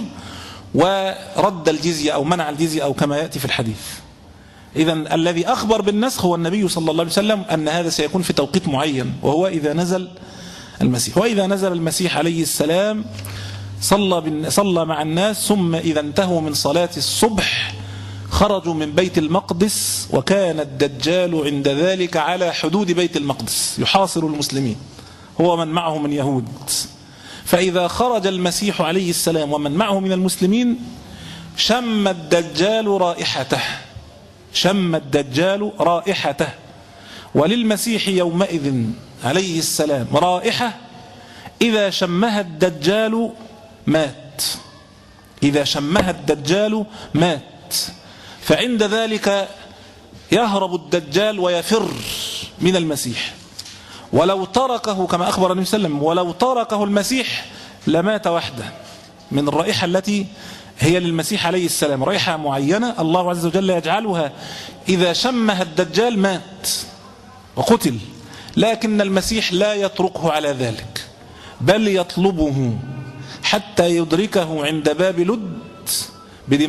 ورد الجزية أو منع الجزية أو كما يأتي في الحديث. إذن الذي أخبر بالنسخ هو النبي صلى الله عليه وسلم أن هذا سيكون في توقيت معين، وهو إذا نزل المسيح. وإذا نزل المسيح عليه السلام صلى, صلى مع الناس، ثم إذا انتهوا من صلاة الصبح خرجوا من بيت المقدس، وكان الدجال عند ذلك على حدود بيت المقدس يحاصر المسلمين هو من معه من يهود. فإذا خرج المسيح عليه السلام ومن معه من المسلمين شم الدجال رائحته، شم الدجال رائحته، وللمسيح يومئذ عليه السلام رائحة إذا شمها الدجال مات، إذا شمها الدجال مات. فعند ذلك يهرب الدجال ويفر من المسيح، ولو تركه كما أخبر النبي صلى الله عليه وسلم، ولو تركه المسيح لمات وحده من الرائحة التي هي للمسيح عليه السلام، رائحة معينة الله عز وجل يجعلها إذا شمها الدجال مات وقتل، لكن المسيح لا يتركه على ذلك، بل يطلبه حتى يدركه عند باب لد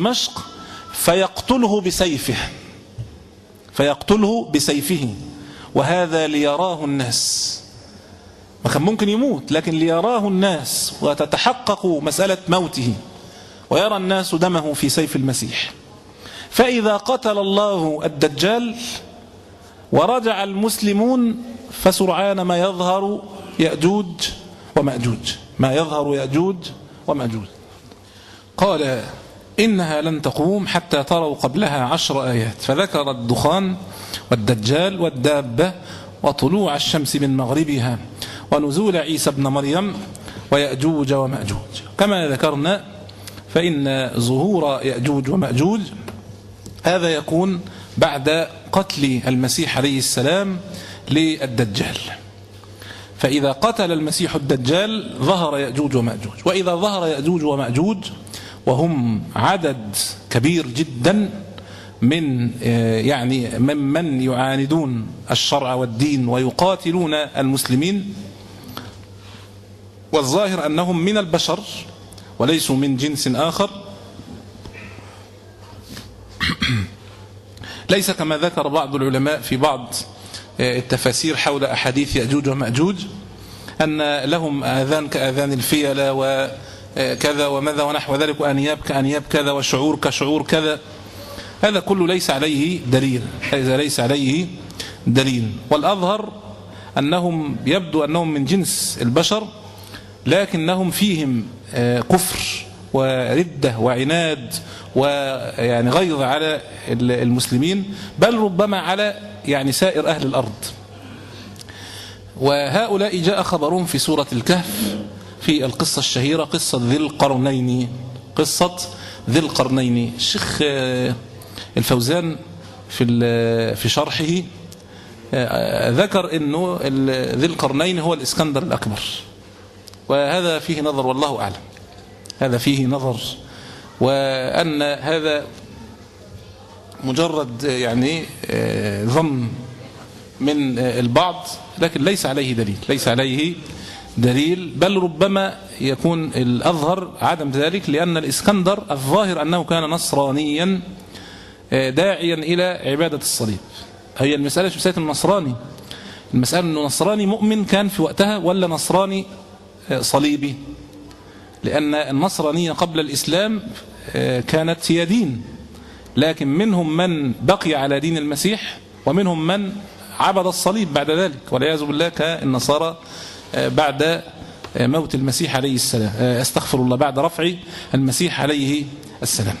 بدمشق فيقتله بسيفه، فيقتله بسيفه وهذا ليراه الناس. ما كان ممكن يموت، لكن ليراه الناس وتتحقق مسألة موته ويرى الناس دمه في سيف المسيح. فإذا قتل الله الدجال ورجع المسلمون فسرعان ما يظهر يأجوج ومأجوج ما يظهر يأجوج ومأجوج. قال إنها لن تقوم حتى تروا قبلها عشر آيات، فذكر الدخان والدجال والدابة وطلوع الشمس من مغربها ونزول عيسى ابن مريم ويأجوج ومأجوج. كما ذكرنا فإن ظهور يأجوج ومأجوج هذا يكون بعد قتل المسيح عليه السلام للدجال. فإذا قتل المسيح الدجال ظهر يأجوج ومأجوج، وإذا ظهر يأجوج ومأجوج وهم عدد كبير جدا من يعني ممن يعاندون الشرع والدين ويقاتلون المسلمين، والظاهر أنهم من البشر وليسوا من جنس آخر، ليس كما ذكر بعض العلماء في بعض التفاسير حول أحاديث يأجوج ومأجوج أن لهم آذان كآذان الفيلة وكذا وماذا ونحو ذلك، وأنياب كأنياب كذا وشعور كشعور كذا. هذا كله ليس عليه دليل، هذا ليس عليه دليل. والأظهر أنهم يبدو أنهم من جنس البشر، لكنهم فيهم كفر وردة وعناد ويعني غيظ على المسلمين، بل ربما على يعني سائر أهل الأرض. وهؤلاء جاء خبرهم في سورة الكهف في القصة الشهيرة، قصة ذي القرنين. قصة ذي القرنين الشيخ الفوزان في في شرحه ذكر أنه ذي القرنين هو الإسكندر الأكبر، وهذا فيه نظر والله أعلم، هذا فيه نظر، وأن هذا مجرد يعني ظن من البعض، لكن ليس عليه دليل، ليس عليه دليل، بل ربما يكون الأظهر عدم ذلك، لأن الإسكندر الظاهر أنه كان نصرانيا داعيا إلى عبادة الصليب. هي المسألة مش مسألة النصراني، المسألة أنه نصراني مؤمن كان في وقتها ولا نصراني صليبي، لأن النصرانية قبل الإسلام كانت هي دين، لكن منهم من بقي على دين المسيح ومنهم من عبد الصليب بعد ذلك، والعياذ بالله كالنصارى بعد موت المسيح عليه السلام، استغفر الله، بعد رفع المسيح عليه السلام.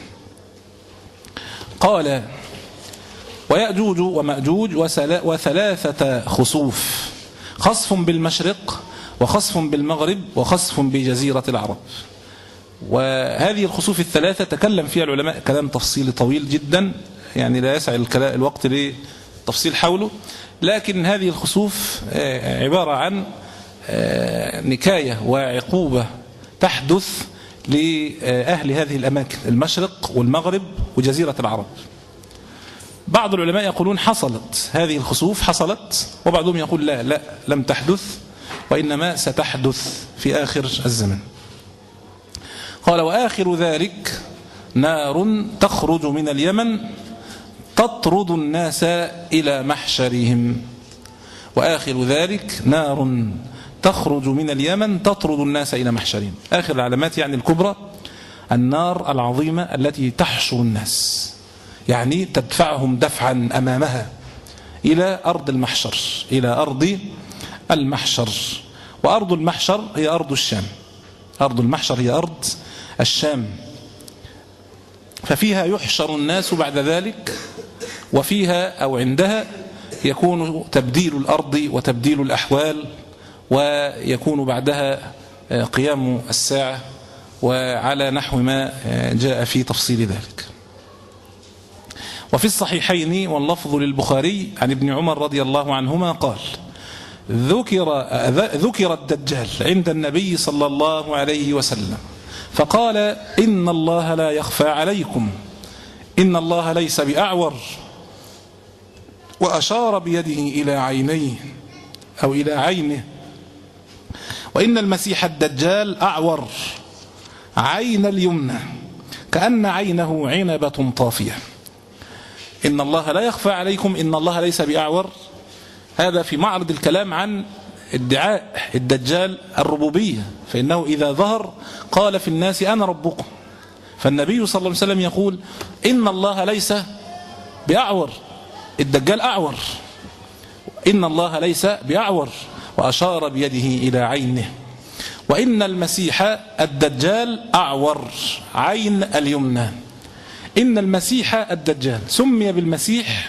قال ويأجوج ومأجوج وثلاثة خسوف، خسف بالمشرق وخسف بالمغرب وخسف بجزيرة العرب. وهذه الخسوف الثلاثة تكلم فيها العلماء كلام تفصيلي طويل جدا، يعني لا يسع الوقت للتفصيل حوله، لكن هذه الخسوف عبارة عن نكاية وعقوبة تحدث لأهل هذه الأماكن، المشرق والمغرب وجزيرة العرب. بعض العلماء يقولون حصلت هذه الخسوف، حصلت، وبعضهم يقول لا لا لم تحدث، وإنما ستحدث في آخر الزمن. قال وآخر ذلك نار تخرج من اليمن تطرد الناس إلى محشرهم. وآخر ذلك نار تخرج من اليمن تطرد الناس إلى محشرهم. آخر العلامات يعني الكبرى النار العظيمة التي تحشر الناس، يعني تدفعهم دفعا أمامها إلى أرض المحشر، إلى أرض المحشر. وأرض المحشر هي أرض الشام، أرض المحشر هي أرض الشام. ففيها يحشر الناس بعد ذلك، وفيها أو عندها يكون تبديل الأرض وتبديل الأحوال، ويكون بعدها قيام الساعة، وعلى نحو ما جاء في تفصيل ذلك. وفي الصحيحين واللفظ للبخاري عن ابن عمر رضي الله عنهما قال ذكر, ذكر الدجال عند النبي صلى الله عليه وسلم فقال إن الله لا يخفى عليكم، إن الله ليس بأعور، وأشار بيده إلى عينيه أو إلى عينه، وإن المسيح الدجال أعور عين اليمنى كأن عينه عنبة طافية. إن الله لا يخفى عليكم، إن الله ليس بأعور، هذا في معرض الكلام عن ادعاء الدجال الربوبية، فإنه إذا ظهر قال في الناس أنا ربكم. فالنبي صلى الله عليه وسلم يقول إن الله ليس بأعور، الدجال أعور، إن الله ليس بأعور، وأشار بيده إلى عينه. وإن المسيح الدجال أعور، عين اليمنى. إن المسيح الدجال سمي بالمسيح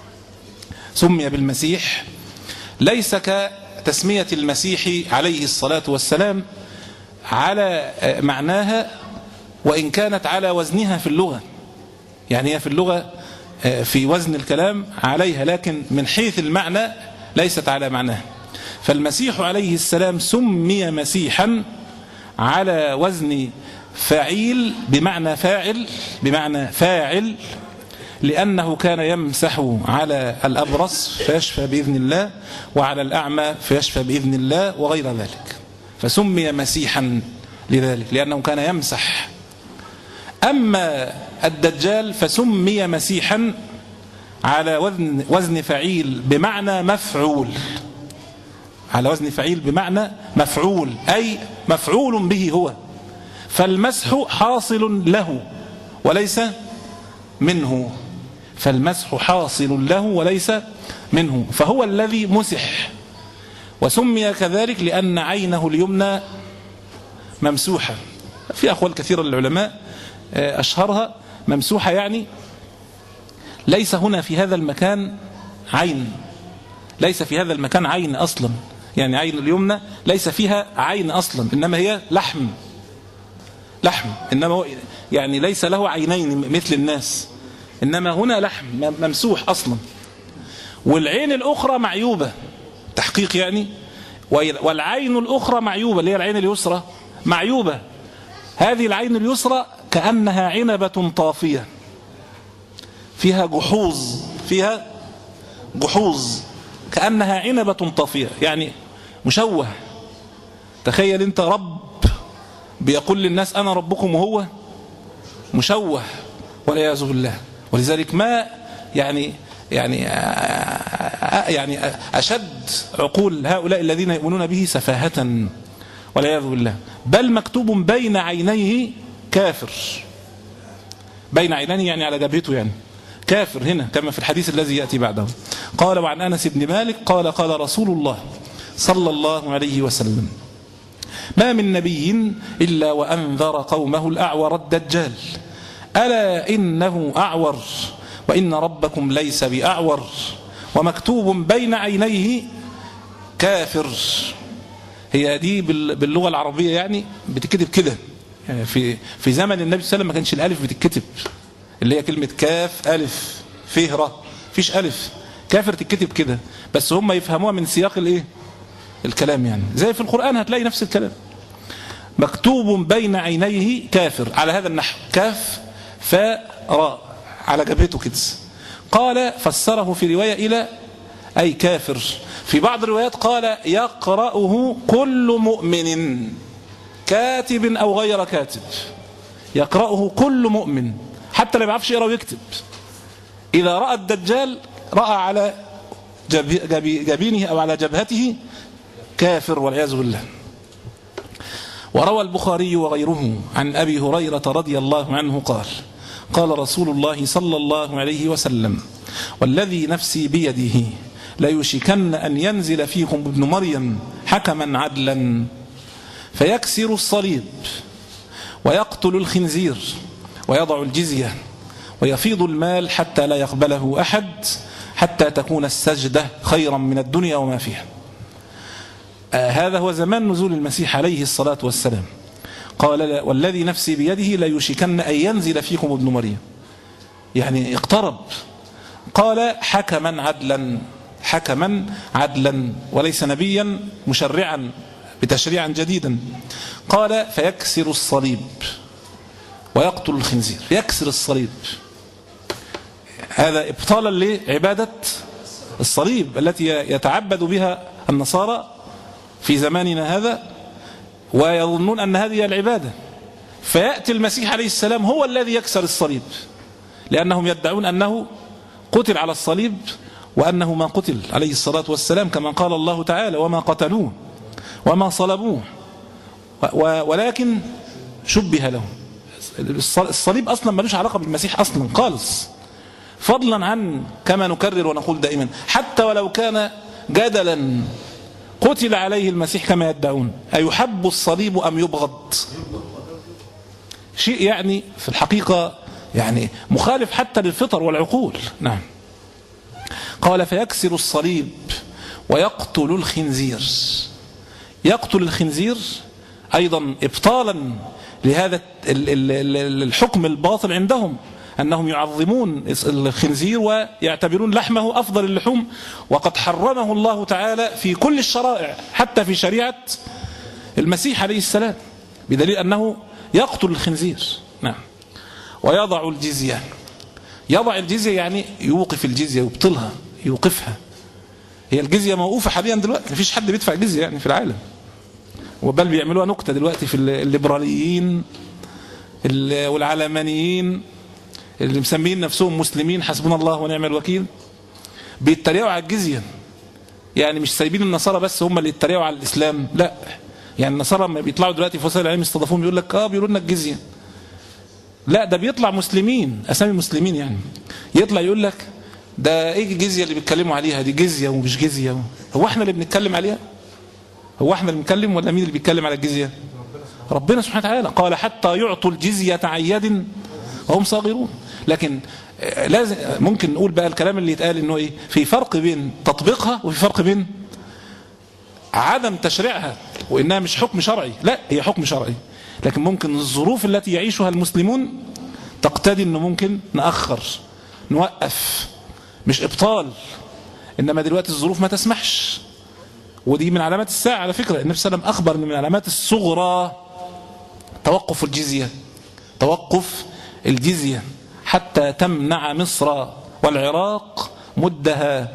سمي بالمسيح ليس كتسمية المسيح عليه الصلاة والسلام على معناها، وإن كانت على وزنها في اللغة، يعني هي في اللغة في وزن الكلام عليها، لكن من حيث المعنى ليست على معناها. فالمسيح عليه السلام سمي مسيحا على وزن فعيل بمعنى فاعل، بمعنى فاعل، لأنه كان يمسح على الأبرص فيشفى بإذن الله، وعلى الأعمى فيشفى بإذن الله، وغير ذلك. فسمي مسيحا لذلك لأنه كان يمسح. أما الدجال فسمي مسيحا على وزن وزن فعيل بمعنى مفعول، على وزن فعيل بمعنى مفعول، أي مفعول به هو. فالمسح حاصل له وليس منه، فالمسح حاصل له وليس منه، فهو الذي مسح. وسمي كذلك لأن عينه اليمنى ممسوحة. في أقوال كثيرة للعلماء، أشهرها ممسوحة يعني ليس هنا في هذا المكان عين، ليس في هذا المكان عين أصلا، يعني عين اليمنى ليس فيها عين أصلا، إنما هي لحم لحم إنما يعني ليس له عينين مثل الناس، إنما هنا لحم ممسوح أصلا. والعين الأخرى معيوبة تحقيق يعني، والعين الأخرى معيوبة اللي هي العين اليسرى معيوبة. هذه العين اليسرى كأنها عنبة طافية فيها جحوظ، فيها جحوظ كأنها عنبة طافية، يعني مشوه. تخيل انت رب بيقول للناس أنا ربكم وهو مشوه والعياذ بالله. ولذلك ما يعني يعني يعني أشد عقول هؤلاء الذين يؤمنون به سفاهة والعياذ بالله. بل مكتوب بين عينيه كافر، بين عينيه يعني على جبهته، يعني كافر هنا كما في الحديث الذي يأتي بعده. قال وعن أنس بن مالك قال قال رسول الله صلى الله عليه وسلم ما من نبي إلا وأنذر قومه الأعور الدجال ألا إنه أعور وإن ربكم ليس بأعور ومكتوب بين عينيه كافر. هي دي باللغة العربية يعني بتكتب كده، يعني في في زمن النبي صلى الله عليه وسلم ما كانش الألف بتكتب، اللي هي كلمة كاف ألف فيه راء، فيش ألف، كافر تكتب كده، بس هم يفهموها من سياق الايه الكلام، يعني زي في القرآن هتلاقي نفس الكلام. مكتوب بين عينيه كافر على هذا النحو، كاف فاء راء على جبهته كده. قال فسره في رواية إلى أي كافر. في بعض الروايات قال يقرأه كل مؤمن كاتب أو غير كاتب، يقرأه كل مؤمن حتى لا يعرفش يقرأ ويكتب. إذا رأى الدجال رأى على جبينه أو على جبهته كافر والعياذ بالله. وروى البخاري وغيره عن أبي هريرة رضي الله عنه قال قال رسول الله صلى الله عليه وسلم والذي نفسي بيده ليشكن أن ينزل فيكم ابن مريم حكما عدلا فيكسر الصليب ويقتل الخنزير ويضع الجزية ويفيض المال حتى لا يقبله أحد حتى تكون السجدة خيرا من الدنيا وما فيها. آه هذا هو زمان نزول المسيح عليه الصلاة والسلام. قال والذي نفسي بيده ليشكن أن ينزل فيكم ابن مريم، يعني اقترب. قال حكما عدلا، حكما عدلا وليس نبيا مشرعا بتشريعا جديدا. قال فيكسر الصليب ويقتل الخنزير، يكسر الصليب، هذا ابطالا لعبادة الصليب التي يتعبد بها النصارى في زماننا هذا ويظنون أن هذه العبادة. فيأتي المسيح عليه السلام هو الذي يكسر الصليب، لأنهم يدعون أنه قتل على الصليب وأنه ما قتل عليه الصلاة والسلام كما قال الله تعالى وما قتلوه وما صلبوه ولكن شبه لهم. الصليب أصلا ملوش علاقة بالمسيح أصلا خالص، فضلا عن كما نكرر ونقول دائما حتى ولو كان جدلا قتل عليه المسيح كما يدعون، أيحب الصليب أم يبغض؟ شيء يعني في الحقيقة يعني مخالف حتى للفطر والعقول. نعم. قال فيكسر الصليب ويقتل الخنزير. يقتل الخنزير أيضا إبطالا لهذا الحكم الباطل عندهم أنهم يعظمون الخنزير ويعتبرون لحمه أفضل اللحوم، وقد حرمه الله تعالى في كل الشرائع حتى في شريعة المسيح عليه السلام، بدليل أنه يقتل الخنزير. نعم. ويضع الجزية. يضع الجزية يعني يوقف الجزية، يبطلها، يوقفها. هي الجزية موقوفة حاليا دلوقتي، مفيش حد بيدفع جزية يعني في العالم، وبل بيعملوها نكتة دلوقتي في الليبراليين والعلمانيين اللي مسمين نفسهم مسلمين حسبنا الله ونعم الوكيل، بيتريقوا على الجزية. يعني مش سايبين النصارى بس هم اللي يتريقوا على الإسلام، لا، يعني النصارى لما بيطلعوا دلوقتي في وسائل الإعلام يستضافوهم يقول لك اه بيقولوا لنا الجزية، لا ده بيطلع مسلمين أسامي مسلمين، يعني يطلع يقول لك ده ايه الجزية اللي بيتكلموا عليها دي، جزية ومش جزية. هو احنا اللي بنتكلم عليها؟ هو احنا اللي بنتكلم ولا مين اللي بيتكلم على الجزية؟ ربنا سبحانه وتعالى قال حتى يعطوا الجزية عن يد وهم صاغرون. لكن لازم ممكن نقول بقى الكلام اللي يتقال انه ايه، في فرق بين تطبيقها وفي فرق بين عدم تشريعها، وانها مش حكم شرعي، لا هي حكم شرعي، لكن ممكن الظروف التي يعيشها المسلمون تقتضي انه ممكن نأخر نوقف، مش ابطال، انما دلوقتي الظروف ما تسمحش. ودي من علامات الساعة على فكرة، النبي صلى الله عليه وسلم أخبر أن من علامات الصغرى توقف الجزية، توقف الجزية حتى تمنع مصر والعراق مدها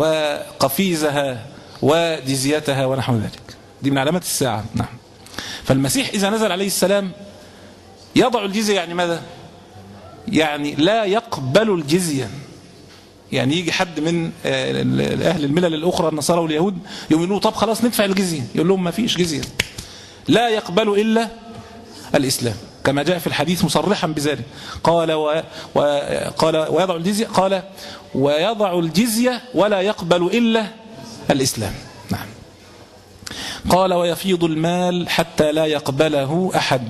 وقفيزها وجزيتها ونحو ذلك. دي من علامات الساعة. نعم. فالمسيح إذا نزل عليه السلام يضع الجزية، يعني ماذا؟ يعني لا يقبل الجزية. يعني يجي حد من أهل الملل الأخرى النصارى واليهود يقولوا طب خلاص ندفع الجزية، يقول لهم ما فيش جزية، لا يقبل إلا الإسلام كما جاء في الحديث مصرحا بذلك. قال و... وقال ويضع الجزية، قال ويضع الجزية ولا يقبل إلا الإسلام. نعم. قال ويفيض المال حتى لا يقبله أحد.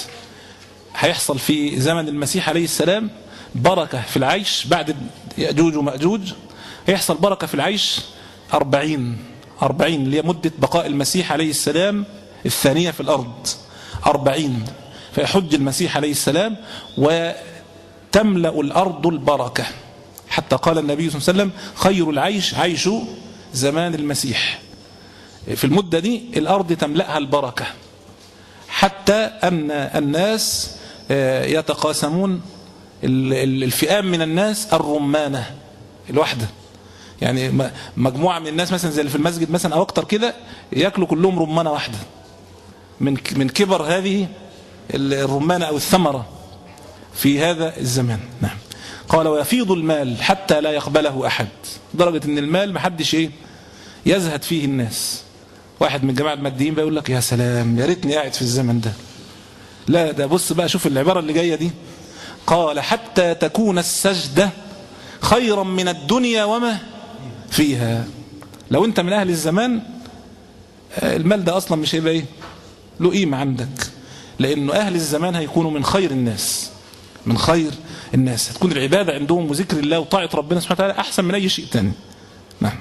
هيحصل في زمن المسيح عليه السلام بركة في العيش بعد يأجوج ومأجوج، هيحصل بركة في العيش أربعين أربعين اللي هي مدة بقاء المسيح عليه السلام الثانية في الأرض، أربعين فيحج المسيح عليه السلام وتملأ الأرض البركة، حتى قال النبي صلى الله عليه وسلم خير العيش عيش زمان المسيح. في المدة دي الأرض تملأها البركة، حتى أن الناس يتقاسمون الفئام من الناس الرمانة الواحدة، يعني مجموعة من الناس مثلا زي في المسجد مثلا أو أكتر كده يأكلوا كلهم رمانة واحدة من من كبر هذه الرمانة أو الثمرة في هذا الزمان. نعم. قال ويفيض المال حتى لا يقبله أحد، درجة أن المال محدش إيه يزهد فيه الناس. واحد من جماعة الماديين بيقول لك يا سلام يا ريتني قاعد في الزمن ده. لا ده بص بقى شوف العبارة اللي جاية دي، قال حتى تكون السجدة خيرا من الدنيا وما فيها. لو انت من اهل الزمان المال ده اصلا مش هيبقى ايه له قيمة عندك، لانه اهل الزمان هيكونوا من خير الناس، من خير الناس، هتكون العبادة عندهم وذكر الله وطاعة ربنا سبحانه وتعالى احسن من اي شيء تاني. نعم.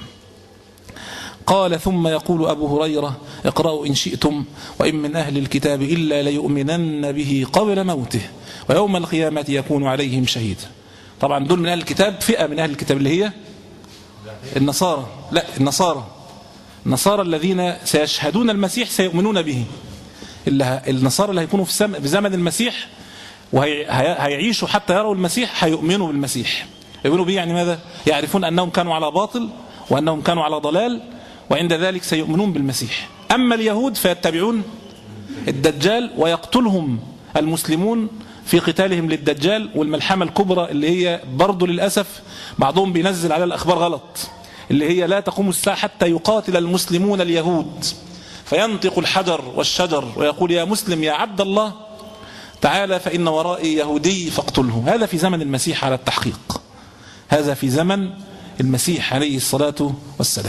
قال ثم يقول أبو هريرة اقرأوا إن شئتم وإن من أهل الكتاب إلا ليؤمنن به قبل موته ويوم القيامة يكون عليهم شهيدا. طبعا دول من أهل الكتاب، فئة من أهل الكتاب اللي هي النصارى، لا النصارى النصارى الذين سيشهدون المسيح سيؤمنون به. النصارى اللي هيكونوا في زمن المسيح وهيعيشوا حتى يروا المسيح هيؤمنوا بالمسيح. يؤمنوا به يعني ماذا؟ يعرفون أنهم كانوا على باطل وأنهم كانوا على ضلال، وعند ذلك سيؤمنون بالمسيح. أما اليهود فيتبعون الدجال ويقتلهم المسلمون في قتالهم للدجال، والملحمة الكبرى اللي هي برضو للأسف بعضهم بينزل على الأخبار غلط، اللي هي لا تقوم الساعة حتى يقاتل المسلمون اليهود، فينطق الحجر والشجر ويقول يا مسلم يا عبد الله تعالى فإن ورائي يهودي فاقتله. هذا في زمن المسيح على التحقيق، هذا في زمن المسيح عليه الصلاة والسلام.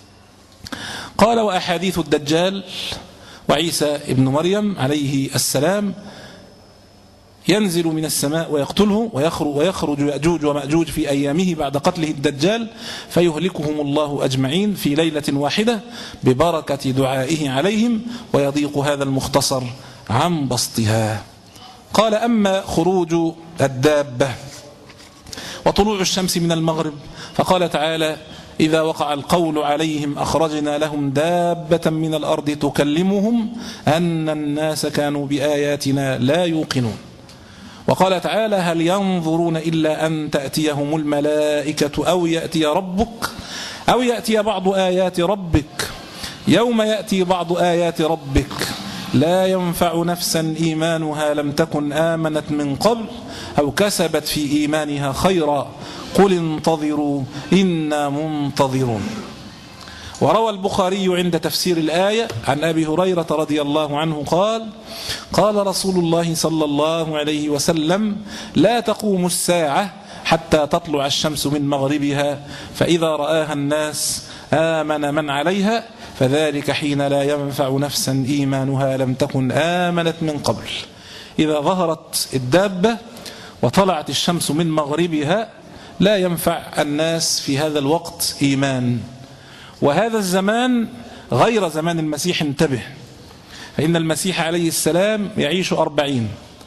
قال وأحاديث الدجال وعيسى ابن مريم عليه السلام ينزل من السماء ويقتله ويخرج, ويخرج يأجوج ومأجوج في أيامه بعد قتله الدجال فيهلكهم الله أجمعين في ليلة واحدة ببركة دعائه عليهم، ويضيق هذا المختصر عن بسطها. قال أما خروج الدابة وطلوع الشمس من المغرب فقال تعالى إذا وقع القول عليهم أخرجنا لهم دابة من الأرض تكلمهم أن الناس كانوا بآياتنا لا يوقنون. وقال تعالى هل ينظرون إلا أن تأتيهم الملائكة أو يأتي ربك أو يأتي بعض آيات ربك يوم يأتي بعض آيات ربك لا ينفع نفسا إيمانها لم تكن آمنت من قبل أو كسبت في إيمانها خيرا قل انتظروا إنا منتظرون. وروى البخاري عند تفسير الآية عن أبي هريرة رضي الله عنه قال قال رسول الله صلى الله عليه وسلم لا تقوم الساعة حتى تطلع الشمس من مغربها فإذا رآها الناس آمن من عليها فذلك حين لا ينفع نفسا إيمانها لم تكن آمنت من قبل. إذا ظهرت الدابة وطلعت الشمس من مغربها لا ينفع الناس في هذا الوقت إيمان. وهذا الزمان غير زمان المسيح، انتبه، فإن المسيح عليه السلام يعيش أربعين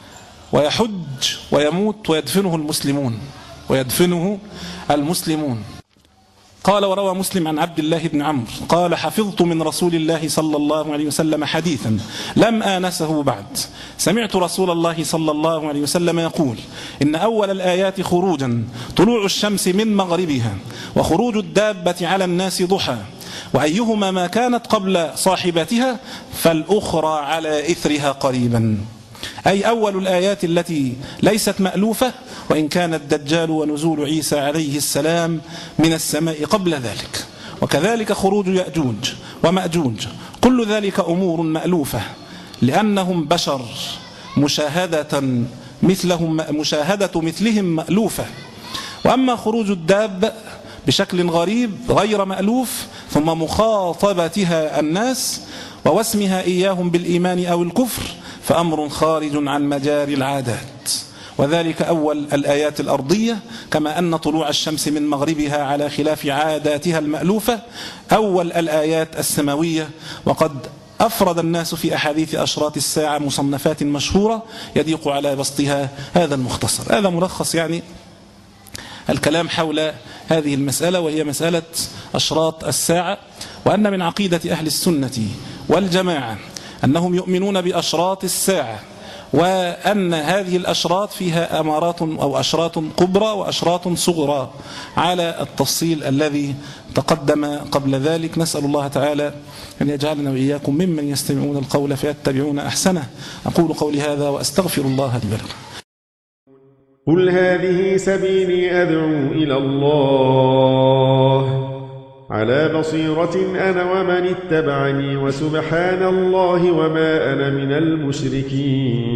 ويحج ويموت ويدفنه المسلمون ويدفنه المسلمون. قال وروى مسلم عن عبد الله بن عمرو قال حفظت من رسول الله صلى الله عليه وسلم حديثا لم آنسه بعد سمعت رسول الله صلى الله عليه وسلم يقول إن أول الآيات خروجا طلوع الشمس من مغربها وخروج الدابة على الناس ضحى وأيهما ما كانت قبل صاحبتها فالأخرى على إثرها قريبا، أي أول الآيات التي ليست مألوفة وإن كان الدجال ونزول عيسى عليه السلام من السماء قبل ذلك، وكذلك خروج يأجوج ومأجوج، كل ذلك أمور مألوفة لأنهم بشر مشاهدة مثلهم مشاهدة مثلهم مألوفة. وأما خروج الدابة بشكل غريب غير مألوف ثم مخاطبتها الناس ووسمها إياهم بالإيمان أو الكفر فأمر خارج عن مجاري العادات، وذلك أول الآيات الأرضية كما أن طلوع الشمس من مغربها على خلاف عاداتها المألوفة أول الآيات السماوية. وقد أفرد الناس في أحاديث أشراط الساعة مصنفات مشهورة يضيق على بسطها هذا المختصر. هذا ملخص يعني الكلام حول هذه المسألة، وهي مسألة أشراط الساعة، وأن من عقيدة أهل السنة والجماعة أنهم يؤمنون بأشراط الساعة، وأن هذه الأشراط فيها أمارات أو أشراط كبرى وأشراط صغرى على التفصيل الذي تقدم قبل ذلك. نسأل الله تعالى أن يجعلنا وإياكم ممن يستمعون القول فيتبعون أحسنه. أقول قولي هذا وأستغفر الله لي ولكم. قل هذه سبيلي أدعو إلى الله على بصيرة أنا ومن اتبعني وسبحان الله وما أنا من المشركين.